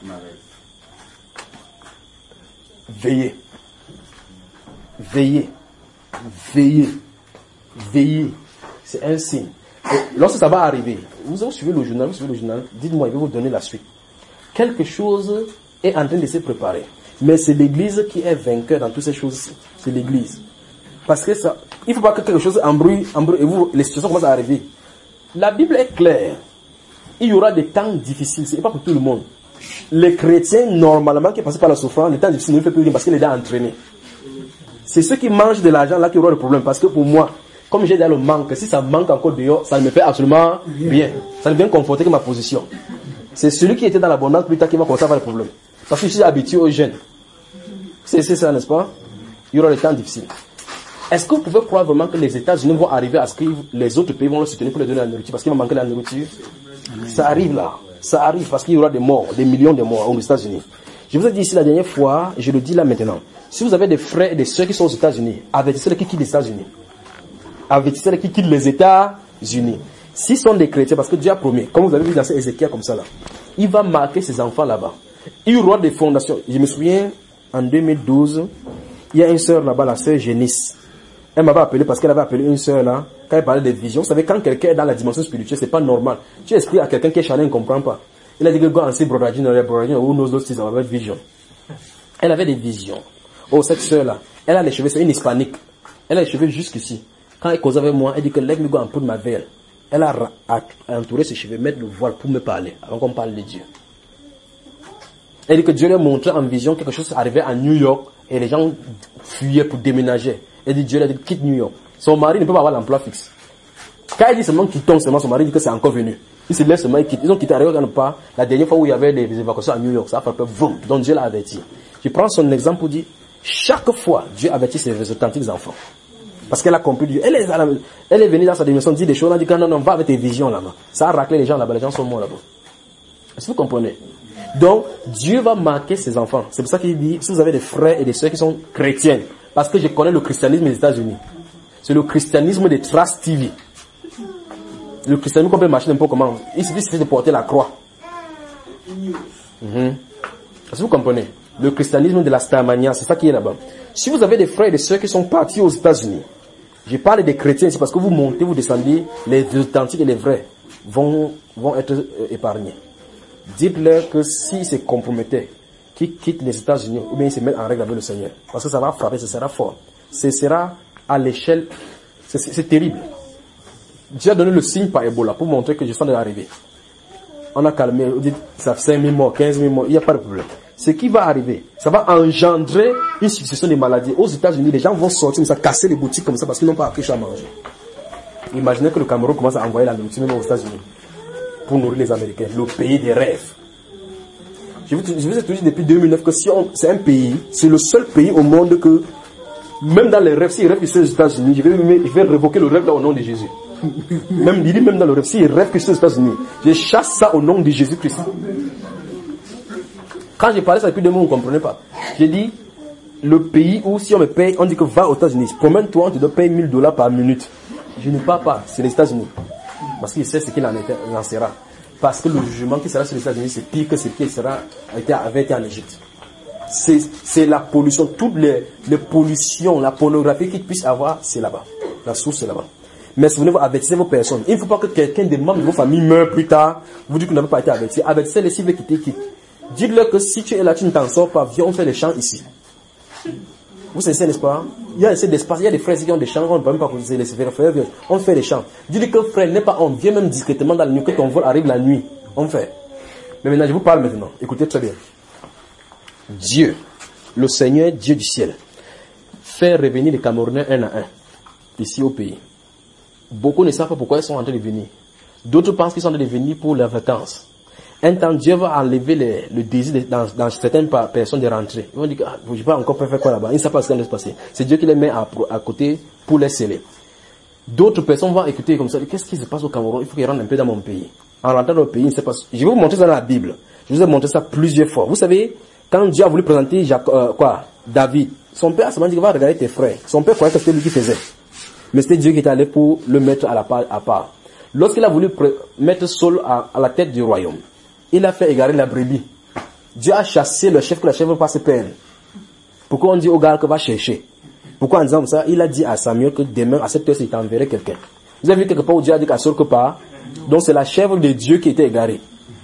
Speaker 1: Veillez. Veillez. Veillez. Veillez. C'est un signe. Et lorsque ça va arriver, vous avez suivi le journal, vous suivez le journal, dites-moi, je vais vous donner la suite. Quelque chose est en train de se préparer. Mais c'est l'église qui est vainqueur dans toutes ces choses. C'est l'église. Parce que ça, il ne faut pas que quelque chose embrouille, embrouille, et vous, les situations commencent à arriver. La Bible est claire. Il y aura des temps difficiles, ce n'est pas pour tout le monde. Les chrétiens, normalement, qui passent par la souffrance, les temps difficiles ne fait plus rien parce qu'il est déjà entraîné. C'est ceux qui mangent de l'argent là qui auront le problème. Parce que pour moi, comme j'ai déjà le manque, si ça manque encore dehors, ça ne me fait absolument rien. Ça ne vient conforter que ma position. C'est celui qui était dans l'abondance plus tard qui va commencer à avoir des problèmes. Parce que je suis habitué aux jeunes. C'est ça, n'est-ce pas? Il y aura des temps difficiles. Est-ce que vous pouvez croire vraiment que les États-Unis vont arriver à ce que les autres pays vont le soutenir pour leur donner la nourriture parce qu'il va manquer la nourriture? Ça arrive là. Ça arrive parce qu'il y aura des morts, des millions de morts aux États-Unis. Je vous ai dit ici la dernière fois, et je le dis là maintenant. Si vous avez des frères et des sœurs qui sont aux États-Unis, avertissez-les qui quittent les États-Unis. Avertissez-les qui quittent les États-Unis. S'ils sont des chrétiens, parce que Dieu a promis, comme vous avez vu dans ces Ézéchiel comme ça là, il va marquer ses enfants là-bas. Il y aura des fondations. Je me souviens, en deux mille douze, il y a une sœur là-bas, la sœur Génice. Elle m'avait appelé parce qu'elle avait appelé une sœur là, quand elle parlait des visions. Vous savez, quand quelqu'un est dans la dimension spirituelle, c'est pas normal. Tu expliques à quelqu'un qui est charnel, il ne comprend pas. Il a dit que go and see Brother Jin, Brother Jin, who knows those things about vision. Elle avait des visions. Oh, cette sœur là, elle a les cheveux, c'est une hispanique. Elle a les cheveux jusqu'ici. Quand elle cause avec moi, elle dit que let me go and put my veil. Elle a entouré ses cheveux, mettre le voile pour me parler, avant qu'on parle de Dieu. Elle dit que Dieu lui a montré en vision quelque chose arrivait à New York et les gens fuyaient pour déménager. Elle dit Dieu lui a dit quitte New York. Son mari ne peut pas avoir l'emploi fixe. Quand elle dit seulement qu'il tombe, seulement son mari dit que c'est encore venu. Il se laisse seulement, il quitte. Ils ont quitté, regarde pas. La dernière fois où il y avait des, des évacuations à New York, ça a frappé, boum. Donc Dieu l'a averti. Je prends son exemple pour dire, chaque fois, Dieu avertit ses authentiques enfants. Parce qu'elle a compris Dieu. Elle est, elle est venue dans sa dimension, dit des choses, elle a dit, non, non, va avec tes visions là-bas. Ça a raclé les gens là-bas, les gens sont morts là-bas. Est-ce que vous comprenez? Donc, Dieu va marquer ses enfants. C'est pour ça qu'il dit, si vous avez des frères et des sœurs qui sont chrétiens, parce que je connais le christianisme des États-Unis. C'est le christianisme des Trust T V. Le christianisme qu'on peut marcher n'importe comment. Il suffit de porter la croix. Mm-hmm. Est-ce que vous comprenez? Le christianisme de la Starmania, c'est ça qui est là-bas. Si vous avez des frères et des sœurs qui sont partis aux États-Unis, je parle des chrétiens, c'est parce que vous montez, vous descendez, les authentiques et les vrais vont, vont être euh, épargnés. Dites-leur que s'ils se compromettaient, qu'ils quittent les États-Unis, ou bien ils se mettent en règle avec le Seigneur. Parce que ça va frapper, ce sera fort. Ce sera à l'échelle, c'est, c'est, c'est terrible. Dieu a donné le signe par Ebola pour montrer que je sens de l'arrivée. On a calmé, on dit, ça fait cinq mille morts, quinze mille morts, il n'y a pas de problème. Ce qui va arriver, ça va engendrer une succession de maladies. Aux États-Unis, les gens vont sortir, ça, casser les boutiques comme ça parce qu'ils n'ont pas quelque chose à manger. Imaginez que le Cameroun commence à envoyer la nourriture même aux États-Unis pour nourrir les Américains, le pays des rêves. Je vous, je vous ai toujours dit depuis deux mille neuf que si on, c'est un pays, c'est le seul pays au monde que, même dans les rêves, s'ils rêvent que c'est aux États-Unis, je vais, je vais révoquer le rêve là au nom de Jésus. Même, il dit même dans le rêve, s'ils rêvent que c'est aux États-Unis, je chasse ça au nom de Jésus-Christ. Quand j'ai parlé ça depuis deux mois, vous ne comprenez pas. J'ai dit, le pays où si on me paye, on dit que va aux États-Unis, promène-toi, on te doit payer mille dollars par minute. Je ne pars pas, c'est les États-Unis. Parce qu'il sait ce qu'il en, en sera. Parce que le jugement qui sera sur les États-Unis, c'est pire que ce qui sera, avait été en Égypte. C'est, c'est la pollution, toutes les, les pollutions, la pornographie qu'ils puissent avoir, c'est là-bas. La source, c'est là-bas. Mais souvenez-vous, avertissez vos personnes. Il ne faut pas que quelqu'un des membres de vos familles meure plus tard. Vous dites que vous n'avez pas été averti. Avertissez-les s'ils veulent quitter, quitte. Dites-leur que si tu es là, tu ne t'en sors pas. Viens, on fait les champs ici. Vous savez, n'est-ce pas? Il y a assez d'espace. Il y a des frères qui ont des champs. On ne peut même pas poser les frères. On fait les champs. Dis-lui que frère n'est pas on. Viens même discrètement dans la nuit. Que ton vol arrive la nuit. On fait. Mais maintenant, je vous parle maintenant. Écoutez très bien. Dieu, le Seigneur, Dieu du ciel, fait revenir les Camerounais un à un. Ici au pays. Beaucoup ne savent pas pourquoi ils sont en train de venir. D'autres pensent qu'ils sont en train de venir pour les vacances. Un temps, Dieu va enlever les, le désir de, dans, dans certaines personnes de rentrer. Ils vont dire, ah, je ne vais pas encore faire quoi là-bas. Ils ne savent pas ce qui va se passer. C'est Dieu qui les met à, à côté pour les sceller. D'autres personnes vont écouter comme ça. Qu'est-ce qui se passe au Cameroun? Il faut qu'ils rentrent un peu dans mon pays. En rentrant dans le pays, il ne sait pas. Je vais vous montrer ça dans la Bible. Je vous ai montré ça plusieurs fois. Vous savez, quand Dieu a voulu présenter Jacob, euh, quoi, David, son père a seulement dit, va regarder tes frères. Son père croyait que c'était lui qui faisait. Mais c'était Dieu qui était allé pour le mettre à la part. À part. Lorsqu'il a voulu mettre Saul à, à la tête du royaume, il a fait égarer la brebis. Dieu a chassé le chef que la chèvre ne va pas se perdre. Pourquoi on dit au gars que va chercher? Pourquoi en disant ça, il a dit à Samuel que demain, à cette heure, il t'enverrait quelqu'un. Vous avez vu quelque part où Dieu a dit qu'à Saul que pas. Donc c'est la chèvre de Dieu qui était égarée.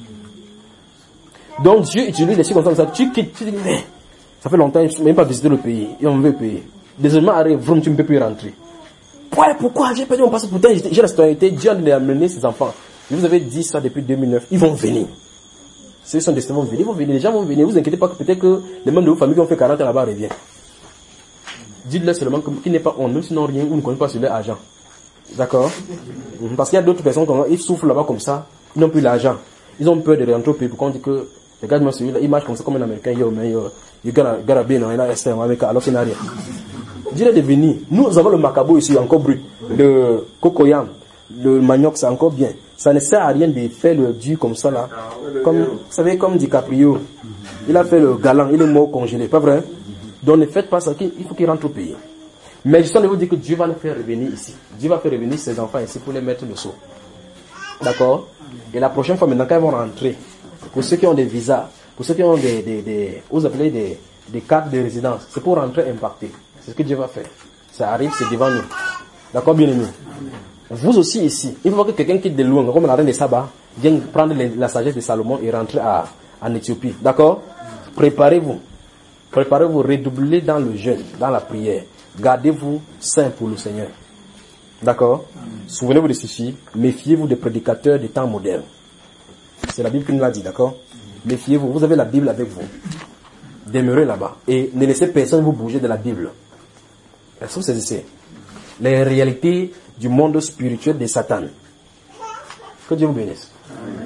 Speaker 1: Donc Dieu utilise les choses comme ça. Tu quittes, tu dis, mais ça fait longtemps, je n'ai même pas visité le pays. Et on veut payer. Désormais, arrive, vroom, tu ne peux plus rentrer. Ouais, pourquoi? J'ai perdu mon passeport. Pourtant, j'ai la citoyenneté. Dieu a amené ses enfants. Je vous avais dit ça depuis deux mille neuf. Ils vont venir. Ceux qui sont destinés vont venir. Ils vont venir. Les gens vont venir. Vous inquiétez pas que peut-être que les membres de vos familles qui ont fait quarante ans là-bas reviennent. Dites-leur seulement qu'ils n'aient pas honte, même s'ils n'ont rien ou ne connaissent pas sur leur argent. D'accord? Parce qu'il y a d'autres personnes qui ils souffrent là-bas comme ça. Ils n'ont plus l'argent. Ils ont peur de rentrer au pays. Pourquoi on dit que, regarde-moi celui-là, il marche comme ça comme un Américain. Yo, man, yo, you gotta, gotta be, non, il a resté en Amérique, alors qu'il n'a rien. Dis-le de venir. Nous avons le macabo ici, encore brut. Le cocoyam, le manioc, c'est encore bien. Ça ne sert à rien de faire le dur comme ça, là. Comme, vous savez, comme DiCaprio. Il a fait le galant, il est mort congelé, pas vrai? Donc ne faites pas ça, il faut qu'il rentre au pays. Mais je tiens à vous dire que Dieu va le faire revenir ici. Dieu va faire revenir ses enfants ici pour les mettre le sceau. D'accord? Et la prochaine fois, maintenant, quand ils vont rentrer, pour ceux qui ont des visas, pour ceux qui ont des, des, des vous appelez des, des cartes de résidence, c'est pour rentrer impacté. C'est ce que Dieu va faire. Ça arrive, c'est devant nous. D'accord, bien aimé? Vous aussi ici, il faut que quelqu'un quitte de loin, comme la reine de Saba, vienne prendre la sagesse de Salomon et rentrer à, en Éthiopie. D'accord? Préparez-vous. Préparez-vous, redoublez dans le jeûne, dans la prière. Gardez-vous saint pour le Seigneur. D'accord? Souvenez-vous de ceci. Méfiez-vous des prédicateurs des temps modernes. C'est la Bible qui nous l'a dit, d'accord? Méfiez-vous. Vous avez la Bible avec vous. Demeurez là-bas. Et ne laissez personne vous bouger de la Bible. Est-ce que vous saisissez? Les réalités du monde spirituel de Satan. Que Dieu vous bénisse.